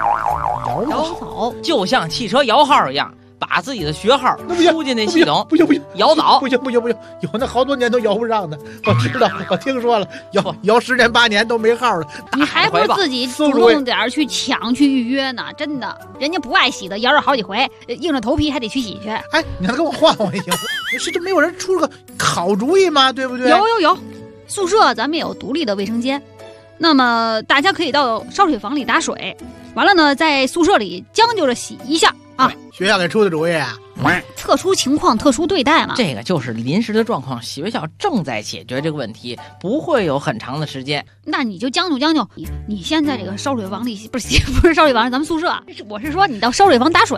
就像汽车摇号一样。把自己的学号输进那系统， 不行， 摇澡， 不行，有那好多年都摇不上的，我知道，我听说了，摇10年8年都没号了。 你还不是自己主动点去抢去预约呢？真的，人家不爱洗的，摇着好几回，硬着头皮还得去洗去。 哎，你还跟我换也行，是这没有人出个好主意吗？对不对？ 有，宿舍咱们有独立的卫生间，那么大家可以到烧水房里打水，完了呢，在宿舍里将就着洗一下。啊， 学校给出的主意啊！ 特殊情况特殊对待嘛， 这个就是临时的状况，学校正在解决这个问题，不会有很长的时间。 那你就将就，你先在这个烧水房里，不是烧水房，咱们宿舍，我是说你到烧水房打水。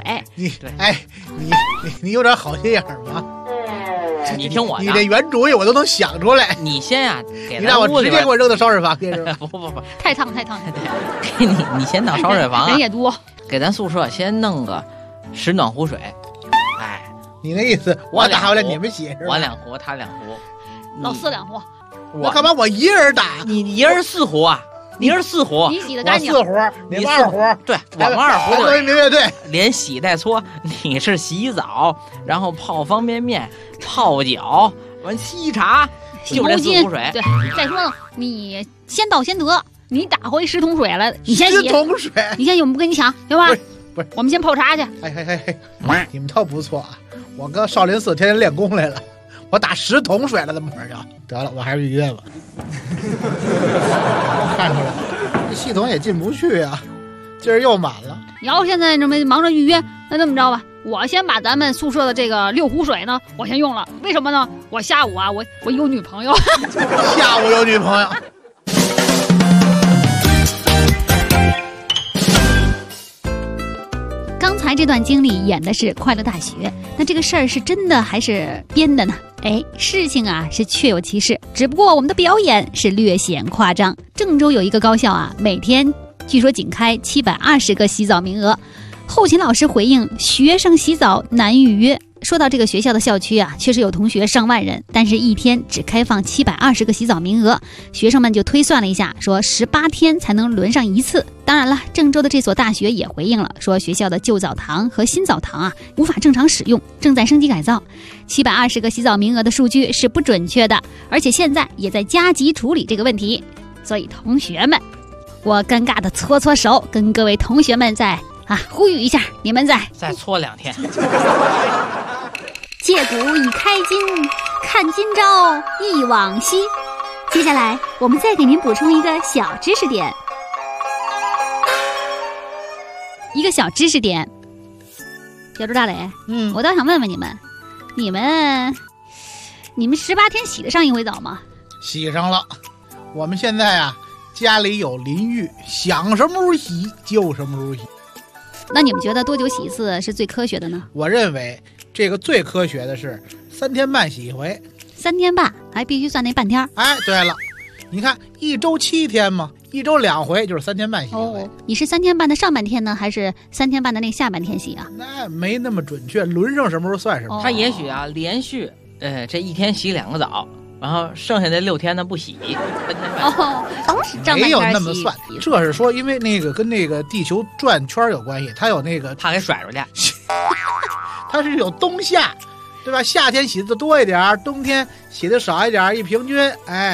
你有点好心眼吗？ 你听我的， 你这原主意我都能想出来。 你先呀， 你让我直接给我扔到烧水房去。 不， 太烫。 给你先到烧水房啊， 人也多， 给咱宿舍先弄个10暖壶水。哎， 你那意思我打回来你们洗是吧？ 我2壶，他2壶， 老42壶。 我干嘛我一人打？ 你一人4壶啊？你是4壶， 你洗的干净。 我4壶，你们2壶。 对，我们2壶就是民乐队， 连洗带搓。你是洗澡，然后泡方便面、泡脚，完沏茶，就这4壶水。 对，再说呢，你先到先得，你打回10桶水了，你先洗。 10桶水， 你先洗，我们不跟你抢，行吧？ 不是， 我们先泡茶去。 哎，你们倒不错啊！我搁少林寺天天练功来了，我打10桶水了，怎么回事？得了，我还是预约吧。看出来，这系统也进不去啊，今儿又满了。 你要现在这么忙着预约，那这么着吧，我先把咱们宿舍的这个6壶水呢，我先用了。为什么呢？我下午啊，我有女朋友。 下午有女朋友。 刚才这段经历演的是快乐大学，那这个事儿是真的还是编的呢？哎，事情啊是确有其事，只不过我们的表演是略显夸张。郑州有一个高校啊，每天据说仅开720个洗澡名额。后勤老师回应学生洗澡难预约， 说到这个学校的校区啊，确实有同学上万人，但是一天只开放720个洗澡名额，学生们就推算了一下，说18天才能轮上一次。当然了，郑州的这所大学也回应了，说学校的旧澡堂和新澡堂啊无法正常使用，正在升级改造。720个洗澡名额的数据是不准确的，而且现在也在加急处理这个问题。所以同学们，我尴尬的搓搓手，跟各位同学们呼吁一下，你们再搓2天。 借古以开今，看今朝忆往昔。接下来我们再给您补充一个小知识点。小朱大磊，我倒想问问你们18天洗得上一回澡吗？ 洗上了。我们现在啊，家里有淋浴，想什么时候洗就什么时候洗。 那你们觉得多久洗一次是最科学的呢？ 我认为这个最科学的是3天半洗一回。 3天半还必须算那半天。 哎，对了，你看1周7天嘛，1周2回就是3天半洗一回。 你是3天半的上半天呢，还是3天半的那下半天洗啊？ 那没那么准确，轮上什么时候算什么。 他也许啊连续这一天洗2个澡，然后剩下的6天呢不洗，3天半。 没有那么算，这是说因为那个跟那个地球转圈有关系，它有那个怕给甩出去， 它是有冬夏，对吧？夏天洗的多一点，冬天洗的少一点，一平均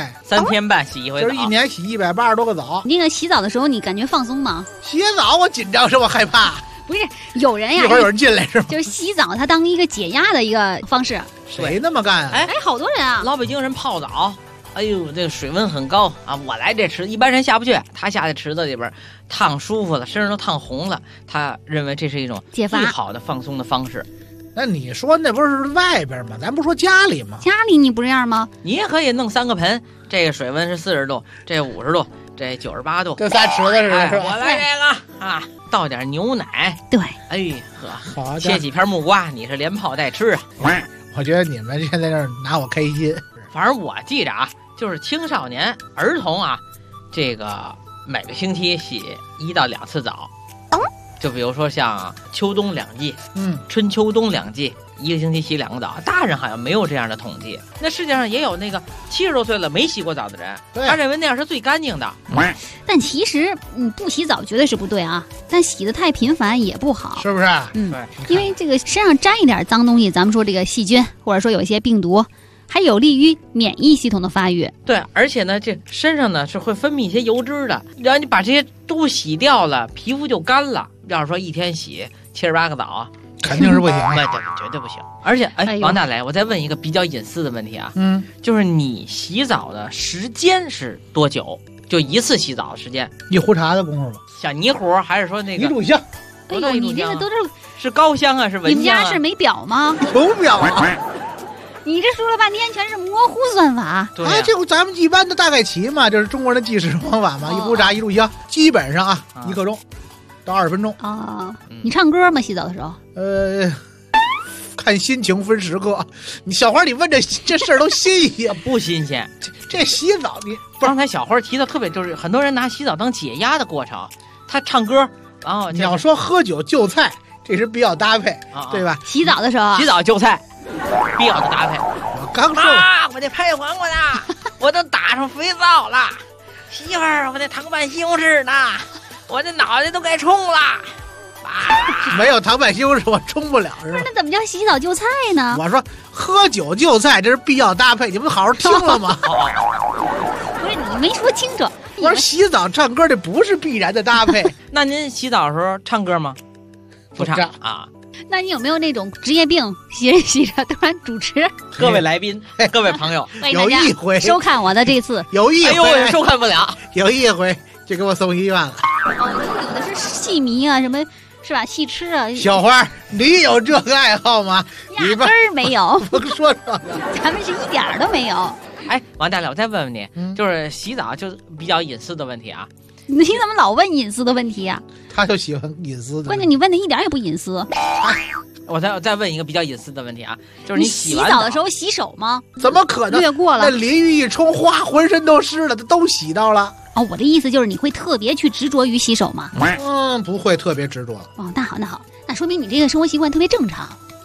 3天半洗一回澡， 就是1年洗180多个澡。 那个洗澡的时候你感觉放松吗？ 洗澡我紧张是我害怕。 不是有人呀， 一会儿有人进来是吗？ 就是洗澡它当一个解压的一个方式。 谁那么干啊？ 好多人啊！ 老北京人泡澡，哎呦，这个水温很高啊！我来这池子，一般人下不去，他下在池子里边烫舒服了，身上都烫红了，他认为这是一种最好的放松的方式。 那你说那不是外边吗？咱不说家里吗？ 家里你不这样吗？ 你也可以弄3个盆，这个水温是40度，这50度，这98度， 跟仨池子似的。 我来这个啊，倒点牛奶， 对， 哎呵，切几片木瓜，你是连泡带吃啊。 我觉得你们现在这拿我开心。 反正我记着啊，就是青少年儿童啊，这个每个星期洗1到2次澡。就比如说像秋冬2季，春秋冬2季，1个星期洗2个澡。大人好像没有这样的统计。那世界上也有那个70多岁了没洗过澡的人，他认为那样是最干净的。 但其实不洗澡绝对是不对啊，但洗得太频繁也不好， 是不是？ 因为这个身上沾一点脏东西，咱们说这个细菌或者说有一些病毒，还有利于免疫系统的发育。 对，而且呢，这身上呢是会分泌一些油脂的，然后你把这些都洗掉了，皮肤就干了。要是说一天洗78个澡， 肯定是不行， 那绝对不行。而且，王大雷，我再问一个比较隐私的问题啊，就是你洗澡的时间是多久？就一次洗澡的时间？ 一壶茶的功夫吧。 小泥壶还是说那个一炷香？ 哎呦，你这个都是高香啊，是蚊香啊？ 你们家是没表吗？ 有表啊！ 你这说了半天全是模糊算法。 对这咱们一般的大概齐嘛，就是中国人的计时方法嘛，一壶茶一炷香，基本上1刻钟到20分钟啊。你唱歌吗？洗澡的时候？ 看心情分时刻。你小花，你问这事儿都新鲜不新鲜？ 这洗澡你刚才小花提的特别，就是很多人拿洗澡当解压的过程。他唱歌，然后你要说喝酒就菜，这是必要搭配，对吧？ 洗澡的时候， 洗澡就菜，必要的搭配。 我刚说我得拍黄瓜呢，我都打上肥皂了。媳妇儿，我得糖拌西红柿呢，我这脑袋都该冲了。 没有糖拌西红柿我冲不了，是吧？ 不是，那怎么叫洗澡就菜呢？ 我说喝酒就菜，这是必要搭配，你们好好听了吗？ 不是，你没说清楚。 我说洗澡唱歌这不是必然的搭配。 那您洗澡的时候唱歌吗？不唱啊。 那你有没有那种职业病，洗着洗着突然主持？ 各位来宾，各位朋友， 有一回收看我的这次， 有一回我收看不了， 有一回就给我送医院了。 有的是戏迷啊，什么是吧？戏痴啊。 小花，你有这个爱好吗？ 压根儿没有。 我说这个， 咱们是一点儿都没有。 王大磊，我再问问你，就是洗澡就是比较隐私的问题啊。 你怎么老问隐私的问题啊？ 他就喜欢隐私的。 关键你问的一点也不隐私。 我再问一个比较隐私的问题啊，就是你洗澡的时候洗手吗？ 怎么可能？ 略过了。 那淋浴一冲，哗，浑身都湿了，都洗到了。 我的意思就是你会特别去执着于洗手吗？ 不会特别执着。 那好，那说明你这个生活习惯特别正常。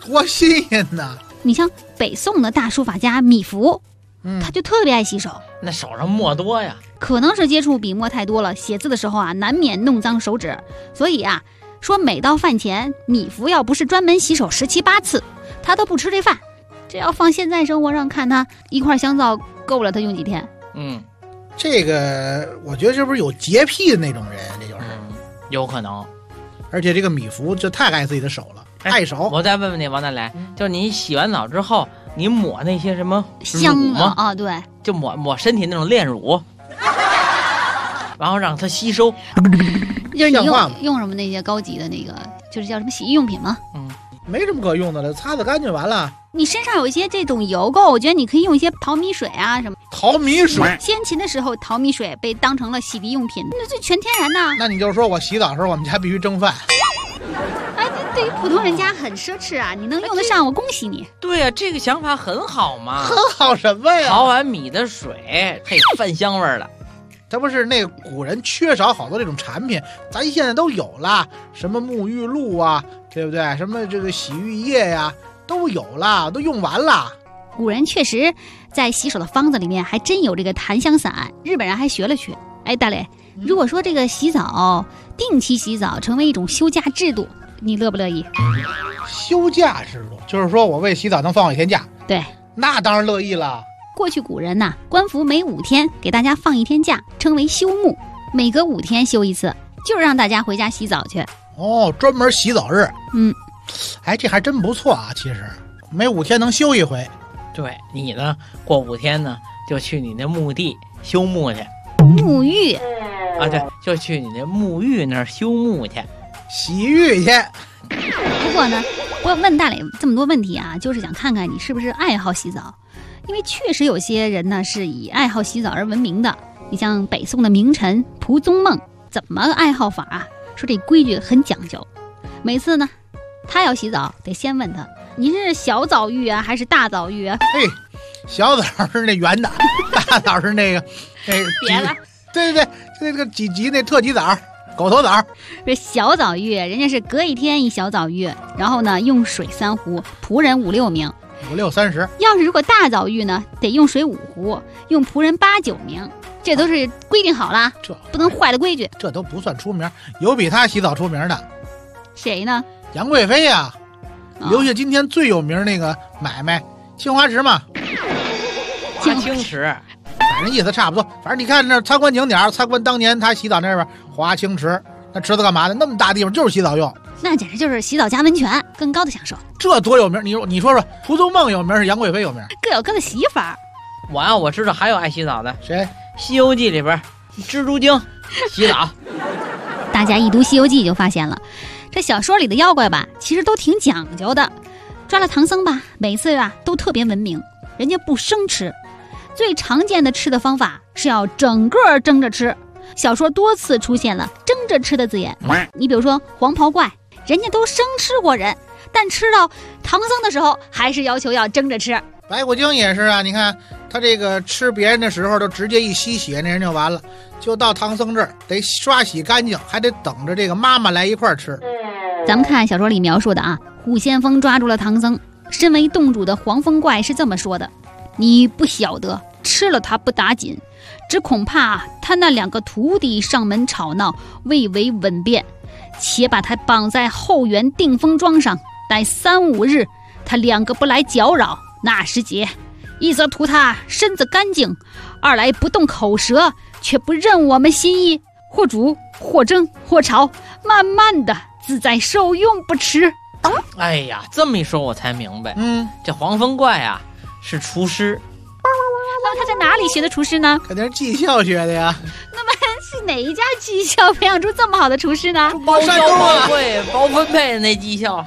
多新鲜呐！ 你像北宋的大书法家米芾，他就特别爱洗手， 那手上墨多呀， 可能是接触笔墨太多了，写字的时候啊，难免弄脏手指，所以啊，说每到饭前，米芾要不是专门洗手17、8次，他都不吃这饭。这要放现在生活上看，他一块香皂够了他用几天。 这个我觉得这不是有洁癖的那种人，这就是有可能。 而且这个米芾就太爱自己的手了，爱手。 我再问问你，王大雷，就是你洗完澡之后，你抹那些什么香吗？ 啊，对， 就抹身体那种炼乳，然后让它吸收。 就是你用什么那些高级的那个，就是叫什么洗浴用品吗？ 没什么可用的了，擦擦干净完了。 你身上有一些这种油垢，我觉得你可以用一些淘米水啊什么。 淘米水， 先秦的时候淘米水被当成了洗涤用品，那这全天然的。 那你就说我洗澡的时候，我们家必须蒸饭。 哎，对于普通人家很奢侈啊，你能用得上，我恭喜你。 对呀，这个想法很好嘛。 很好什么呀？ 淘完米的水配饭香味儿了。 它不是那个古人缺少好多这种产品，咱现在都有了，什么沐浴露啊，对不对？什么这个洗浴液呀，都有了，都用完了。 古人确实在洗手的方子里面还真有这个檀香散，日本人还学了去。哎，大磊，如果说这个洗澡定期洗澡成为一种休假制度，你乐不乐意？ 休假制度就是说我为洗澡能放我1天假？ 对， 那当然乐意了。 过去古人呐，官府每5天给大家放1天假，称为休沐，每隔5天休一次，就是让大家回家洗澡去。 哦，专门洗澡日。哎，这还真不错啊！其实每5天能休一回。 对你呢，过5天呢，就去你那墓地休沐去。 沐浴啊，对，就去你那沐浴那儿休沐去， 洗浴去。 不过呢，我问大磊这么多问题啊，就是想看看你是不是爱好洗澡。因为确实有些人呢是以爱好洗澡而闻名的，你像北宋的名臣蒲宗孟，怎么爱好法啊？说这规矩很讲究，每次呢他要洗澡得先问他，你是小澡浴啊还是大澡浴啊？ 嘿，小澡是那圆的，大澡是那个别了， 对对对，那个几级那特级澡，狗头澡。 这小澡浴人家是隔1天一小澡浴，然后呢用水3壶，仆人5、6名。 5、6、30。 要是如果大澡浴呢，得用水5壶，用仆人8、9名，这都是规定好了，这不能坏了规矩。 这都不算出名，有比他洗澡出名的。 谁呢？ 杨贵妃呀，留下今天最有名那个买卖，清华池嘛。 华清池， 反正意思差不多。反正你看那参观景点，参观当年他洗澡那边华清池，那池子干嘛的？那么大地方就是洗澡用。 那简直就是洗澡加温泉，更高的享受。 这多有名！你说说，蒲宗孟有名是杨贵妃有名， 各有各的洗法。 我知道还有爱洗澡的， 谁？《 西游记》里边蜘蛛精洗澡。 大家一读《西游记》就发现了，这小说里的妖怪吧，其实都挺讲究的。抓了唐僧吧，每次啊都特别文明，人家不生吃，最常见的吃的方法是要整个蒸着吃。小说多次出现了蒸着吃的字眼，你比如说黄袍怪。人家都生吃过人，但吃到唐僧的时候还是要求要蒸着吃。 白骨精也是啊，你看他这个吃别人的时候都直接一吸血，那人就完了，就到唐僧这儿得刷洗干净，还得等着这个妈妈来一块儿吃。 咱们看小说里描述的啊，虎先锋抓住了唐僧，身为洞主的黄风怪是这么说的：你不晓得，吃了他不打紧，只恐怕他那2个徒弟上门吵闹，未为稳便。且把他绑在后园定风桩上，待3、5日，他2个不来搅扰，那时节，一则图他身子干净，二来不动口舌，却不认我们心意，或煮或蒸或炒，慢慢的自在受用不迟。 哎呀，这么一说我才明白，这黄风怪啊是厨师。 那么他在哪里学的厨师呢？ 肯定是技校学的呀。 那么是哪一家技校培养出这么好的厨师呢？ 包教包会包分配的那技校。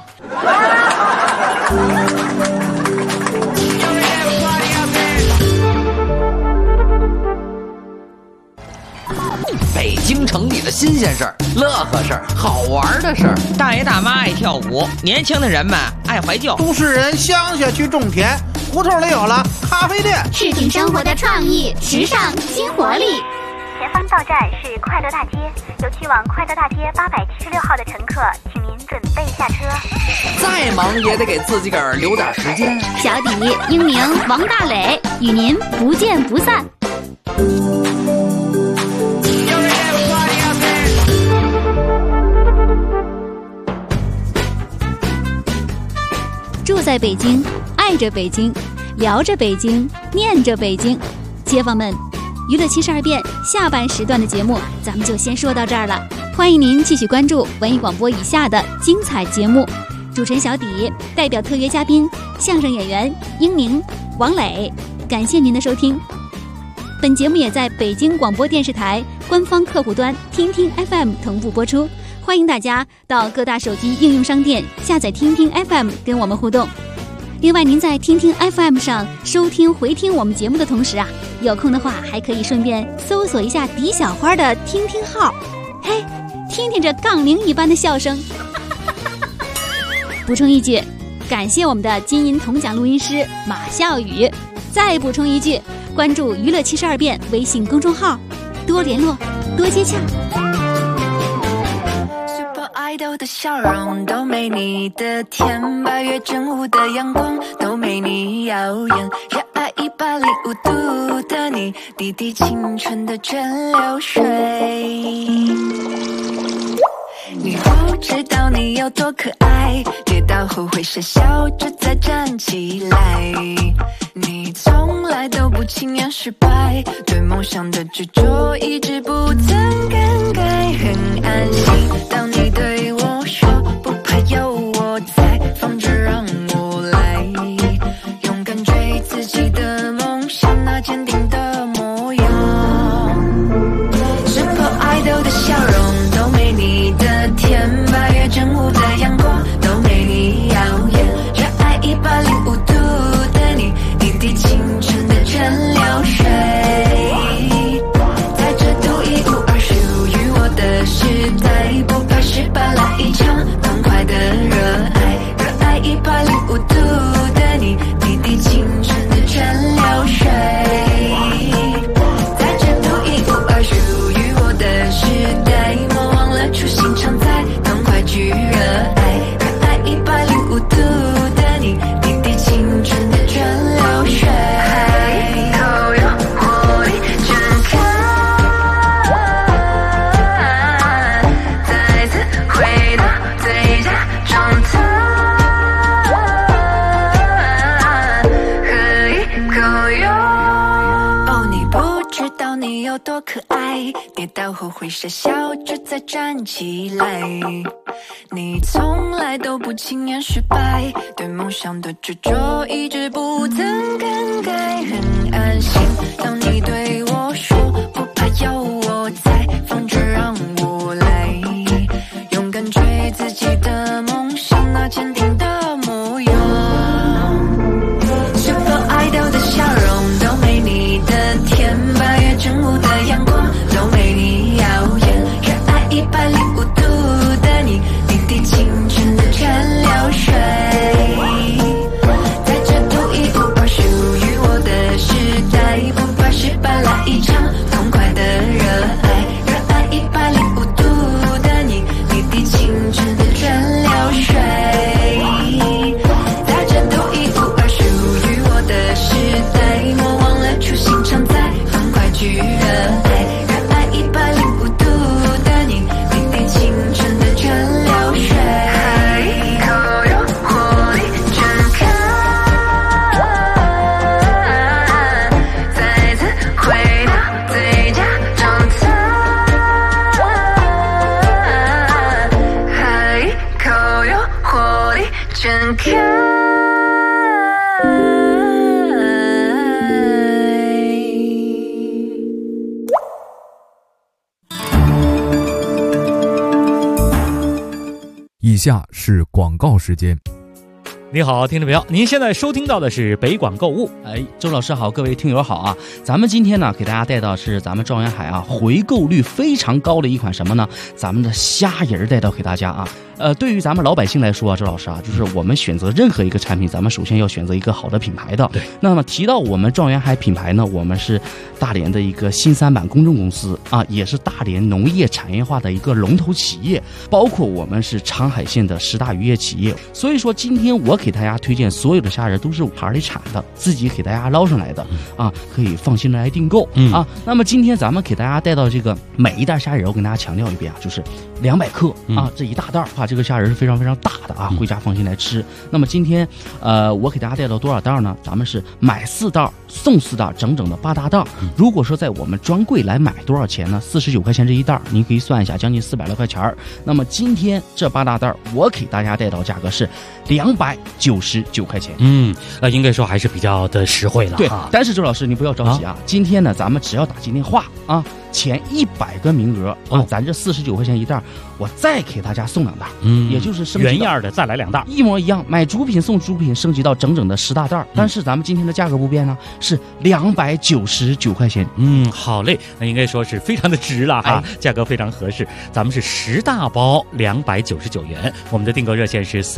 北京城里的新鲜事儿、乐呵事儿、好玩的事儿， 大爷大妈爱跳舞，年轻的人们爱怀旧， 都市人乡下去种田，胡同里有了咖啡店， 市井生活的创意、时尚、新活力。 前方到站是快乐大街，有去往快乐大街876号的乘客，请您准备下车。 在再忙也得给自己个儿留点时间。 小底英明王大磊与您不见不散。 住在北京，爱着北京，聊着北京，念着北京。街坊们，娱乐72变下半时段的节目咱们就先说到这儿了，欢迎您继续关注文艺广播以下的精彩节目。主持人小底代表特约嘉宾相声演员英明、王磊，感谢您的收听。本节目也在北京广播电视台官方客户端听听 FM 同步播出，欢迎大家到各大手机应用商店下载听听 FM 跟我们互动。另外您在听听 FM 上收听回听我们节目的同时啊，有空的话还可以顺便搜索一下狄小花的听听号，嘿，听听这杠铃一般的笑声。补充一句，感谢我们的金银铜奖录音师马笑宇。再补充一句，关注娱乐72变微信公众号，多联络，多接洽。 爱豆的笑容都没你的甜，8月正午的阳光都没你耀眼，热爱105度的你，滴滴青春的蒸馏水。你不知道你有多可爱，跌倒后会傻笑着再站起来。你从来都不轻言失败，对梦想的执着一直不曾更改，很安心。当你对我说不怕有我在，放着让我来，勇敢追自己的梦想，那坚定的模样。Super Idol 的笑容都没你的甜，8月正午的阳光都没你耀眼，热爱105度的你，滴滴青春的蒸馏水，在这独一无二属于我的时代，不怕失败，来一场痛快的热爱，热爱105度的你，滴滴青春的蒸馏水，在这独一无二属于我的时代，莫忘了初心常在，痛快去热爱，热爱105度的你，滴滴青春的蒸馏水，一口有活力全开，再次回到最佳状态，喝一口有。哦，你不知道你有多可爱，跌倒后会傻笑着再站起来。你从来都不轻言失败，对梦想的执着一直不曾更改，很安心。当你对我说不怕有我在，放着让我来，勇敢追自己的梦想，那坚定的模样。Super Idol 的笑容都没你的甜，8月正午的阳光都没你耀眼，热爱105度的你，滴滴青春的蒸馏水，在这独一无二属于我的时代，不怕失败，来一场痛快的热爱，热爱105度的你，滴滴青春的蒸馏水，在这独一无二属于我的时代，莫忘了初心常在，痛快去热爱，热爱105度的你，滴滴青春的蒸馏水，一口有活力全开，再次回到最佳状态，喝一口有活力全开。 以下是广告时间。 你好，听众朋友，您现在收听到的是北广购物。 周老师好，各位听友好啊！咱们今天呢，给大家带到是咱们状元海啊，回购率非常高的一款什么呢？咱们的虾仁带到给大家啊。 对于咱们老百姓来说啊，周老师啊，就是我们选择任何一个产品，咱们首先要选择一个好的品牌的。 对。 那么提到我们状元海品牌呢，我们是大连的一个新三板公证公司啊，也是大连农业产业化的一个龙头企业，包括我们是长海县的10大渔业企业。所以说，今天我给大家推荐所有的虾仁都是海里产的，自己给大家捞上来的啊，可以放心的来订购啊。那么今天咱们给大家带到这个每一袋虾仁，我跟大家强调一遍啊，就是200克啊，这一大袋啊，这个虾仁是非常非常大的啊，回家放心来吃。那么今天我给大家带到多少袋呢？咱们是买4袋送4袋，整整的8大袋。如果说在我们专柜来买多少钱呢？49块钱这一袋，您可以算一下，将近400来块钱。那么今天这8大袋，我给大家带到价格是299块钱。 应该说还是比较的实惠了。 对，但是周老师你不要着急啊，今天呢咱们只要打进电话啊，前100个名额啊，咱这49块钱一袋，我再给大家送2袋，也就是升级原样的再来2袋， 一模一样，买主品送主品，升级到整整的10大袋。但是咱们今天的价格不变呢，是299块钱。 好嘞，那应该说是非常的值了哈，价格非常合适。咱们是10大包299元，我们的订购热线是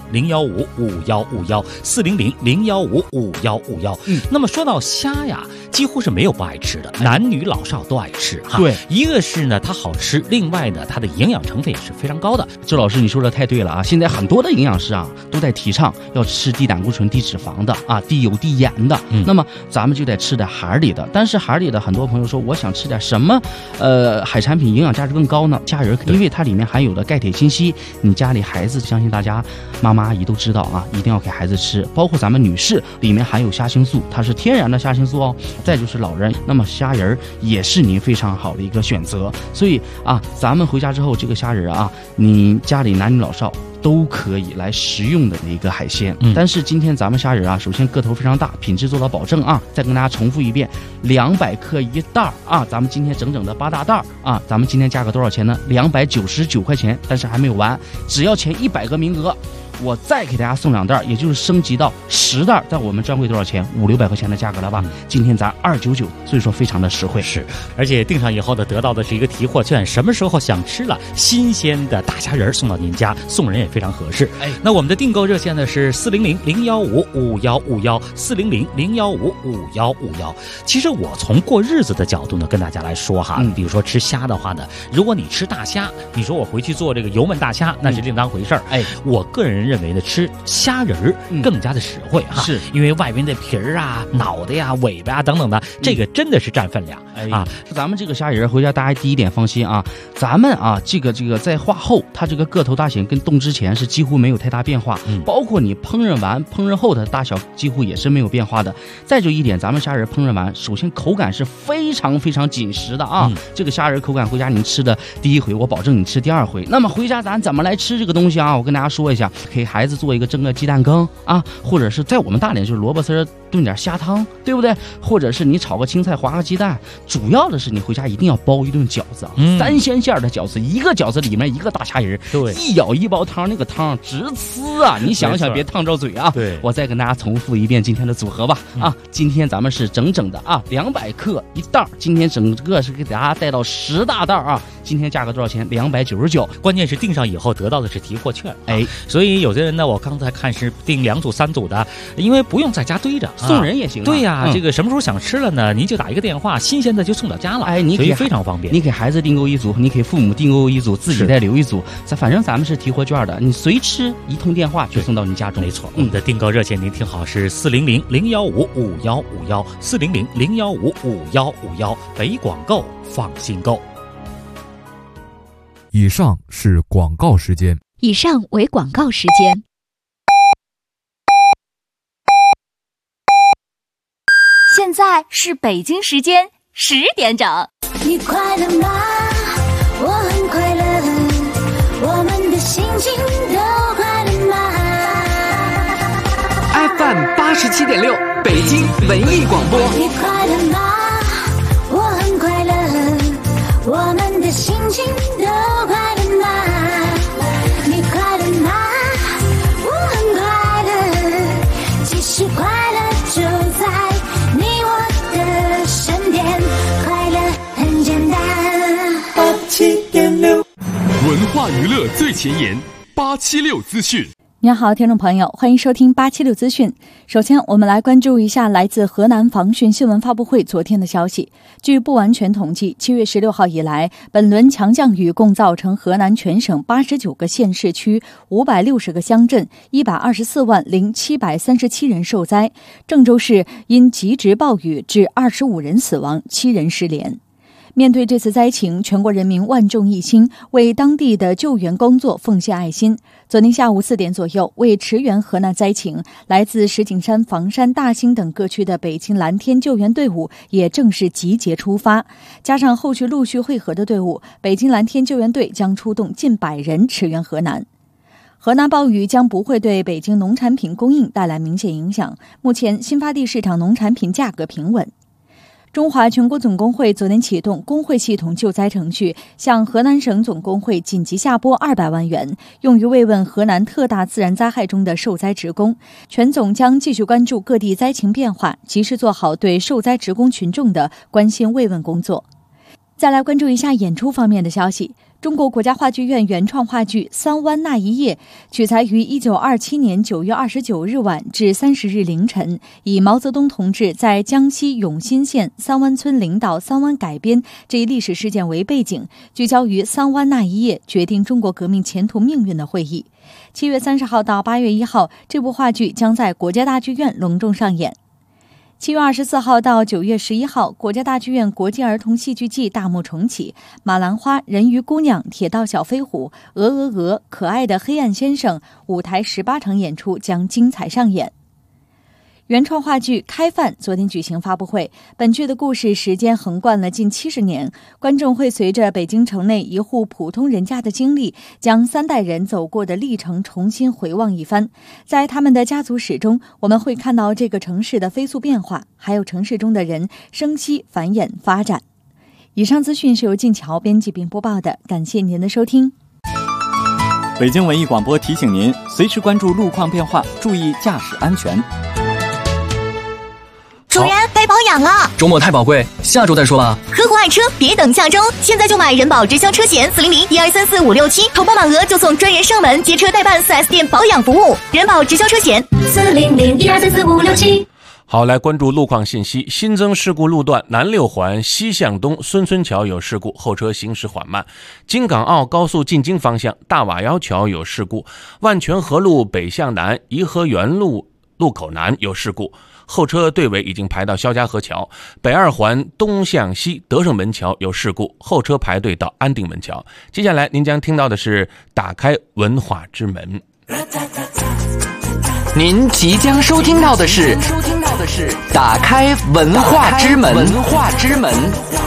400-015-5151，400-015-5151。那么说到虾呀，几乎是没有不爱吃的，男女老少都爱吃哈。 对， 一个是呢它好吃，另外呢它的营养成分也是非常高的。 周老师你说的太对了啊！现在很多的营养师啊都在提倡要吃低胆固醇、低脂肪的啊，低油、低盐的。那么咱们就得吃点海里的。但是海里的很多朋友说，我想吃点什么海产品营养价值更高呢？虾仁，因为它里面含有的钙、铁、锌、硒，你家里孩子相信大家妈妈阿姨都知道啊，一定要给孩子吃。包括咱们女士里面含有虾青素，它是天然的虾青素哦。再就是老人，那么虾仁也是您非常好的一个选择。所以啊，咱们回家之后这个虾仁啊，你家里男女老少都可以来食用的一个海鲜。但是今天咱们虾仁啊，首先个头非常大，品质做到保证啊。再跟大家重复一遍，200克一袋啊，咱们今天整整的8大袋啊，咱们今天价格多少钱呢？299块钱。但是还没有完，只要前100个名额，我再给大家送2袋，也就是升级到10袋，在我们专柜多少钱？500-600块钱的价格了吧？今天咱299，所以说非常的实惠。 是，而且订上以后呢，得到的是一个提货券，什么时候想吃了新鲜的大虾仁送到您家，送人也非常合适。那我们的订购热线呢是400-015-5151，400-015-5151。其实我从过日子的角度呢，跟大家来说哈，比如说吃虾的话呢，如果你吃大虾，你说我回去做这个油焖大虾，那是另当回事儿。我个人认为呢，吃虾仁更加的实惠哈，是因为外边的皮儿啊、脑袋呀、尾巴啊等等的，这个真的是占分量啊。 咱们这个虾仁回家大家第一点放心啊，咱们啊这个在化后，它这个个头大小跟冻之前是几乎没有太大变化，包括你烹饪完、烹饪后的大小几乎也是没有变化的。再就一点，咱们虾仁烹饪完，首先口感是非常非常紧实的啊，这个虾仁口感回家你吃的第一回，我保证你吃第2回。那么回家咱怎么来吃这个东西啊？我跟大家说一下，给孩子做一个蒸个鸡蛋羹啊，或者是在我们大连就是萝卜丝炖点虾汤，对不对？或者是你炒个青菜、划个鸡蛋。主要的是你回家一定要包一顿饺子，3鲜馅的饺子，一个饺子里面一个大虾仁，对，一舀一包汤，那个汤直呲啊！你想想别烫着嘴啊！对，我再跟大家重复一遍今天的组合吧啊！今天咱们是整整的啊200克一袋，今天整个是给大家带到10大袋啊！今天价格多少钱？299。 关键是订上以后得到的是提货券，所以有的人呢，我刚才看是订2组3组的，因为不用在家堆着， 送人也行。 对呀，这个什么时候想吃了呢？您就打一个电话，新鲜的就送到家了。 你所以非常方便。 你给孩子订购1组，你给父母订购1组，自己再留1组，反正咱们是提货券的，你随吃一通电话就送到你家中。 没错，我们的订购热线您听好是400-015-5151，400-015-5151，北广购放心购。 以上是广告时间。 以上为广告时间。 现在是北京时间10点整。 你快乐吗？我很快乐，我们的心情都快乐吗？ FM 87.6北京文艺广播。 你快乐吗？我很快乐，我们的心情都快乐吗？你快乐吗？我很快乐，其实快乐就在你我的身边，快乐很简单。87.6 文化娱乐最前沿， 876资讯。 您好，听众朋友，欢迎收听876资讯。首先，我们来关注一下来自河南防汛新闻发布会昨天的消息。据不完全统计，7月16号以来，本轮强降雨共造成河南全省89个县市区、560个乡镇、124万0737人受灾。郑州市因极值暴雨致25人死亡，7人失联。面对这次灾情，全国人民万众一心，为当地的救援工作奉献爱心。昨天下午4点左右，为驰援河南灾情，来自石景山、房山、大兴等各区的北京蓝天救援队伍也正式集结出发。加上后续陆续汇合的队伍，北京蓝天救援队将出动近100人驰援河南。河南暴雨将不会对北京农产品供应带来明显影响，目前新发地市场农产品价格平稳。中华全国总工会昨天启动工会系统救灾程序，向河南省总工会紧急下拨200万元，用于慰问河南特大自然灾害中的受灾职工。全总将继续关注各地灾情变化，及时做好对受灾职工群众的关心慰问工作。再来关注一下演出方面的消息。中国国家话剧院原创话剧《三湾那一夜》取材于1927年9月29日晚至30日凌晨，以毛泽东同志在江西永新县三湾村领导三湾改编这一历史事件为背景，聚焦于三湾那一夜决定中国革命前途命运的会议。7月30号到8月1号，这部话剧将在国家大剧院隆重上演。7月24号到9月11号，国家大剧院国际儿童戏剧季大幕重启，马兰花、人鱼姑娘、铁道小飞虎、鹅鹅鹅、可爱的黑暗先生舞台18场演出将精彩上演。原创话剧《开饭》昨天举行发布会，本剧的故事时间横贯了近70年，观众会随着北京城内一户普通人家的经历，将3代人走过的历程重新回望一番。在他们的家族史中，我们会看到这个城市的飞速变化，还有城市中的人生息、繁衍、发展。以上资讯是由静桥编辑并播报的，感谢您的收听。 北京文艺广播提醒您，随时关注路况变化，注意驾驶安全。 主人，该保养了。 周末太宝贵，下周再说吧。 呵护爱车，别等下周，现在就买人保直销车险400-1234-567，投保满额就送专人上门接车代办 4S 店保养服务。人保直销车险400-1234-567。 好，来关注路况信息。新增事故路段南六环西向东孙村桥有事故，后车行驶缓慢。京港澳高速进京方向大瓦窑桥有事故，万泉河路北向南颐和园路路口南有事故，后车队尾已经排到肖家河桥。北二环东向西德胜门桥有事故，后车排队到安定门桥。接下来您将听到的是打开文化之门。 您即将收听到的是打开文化之门。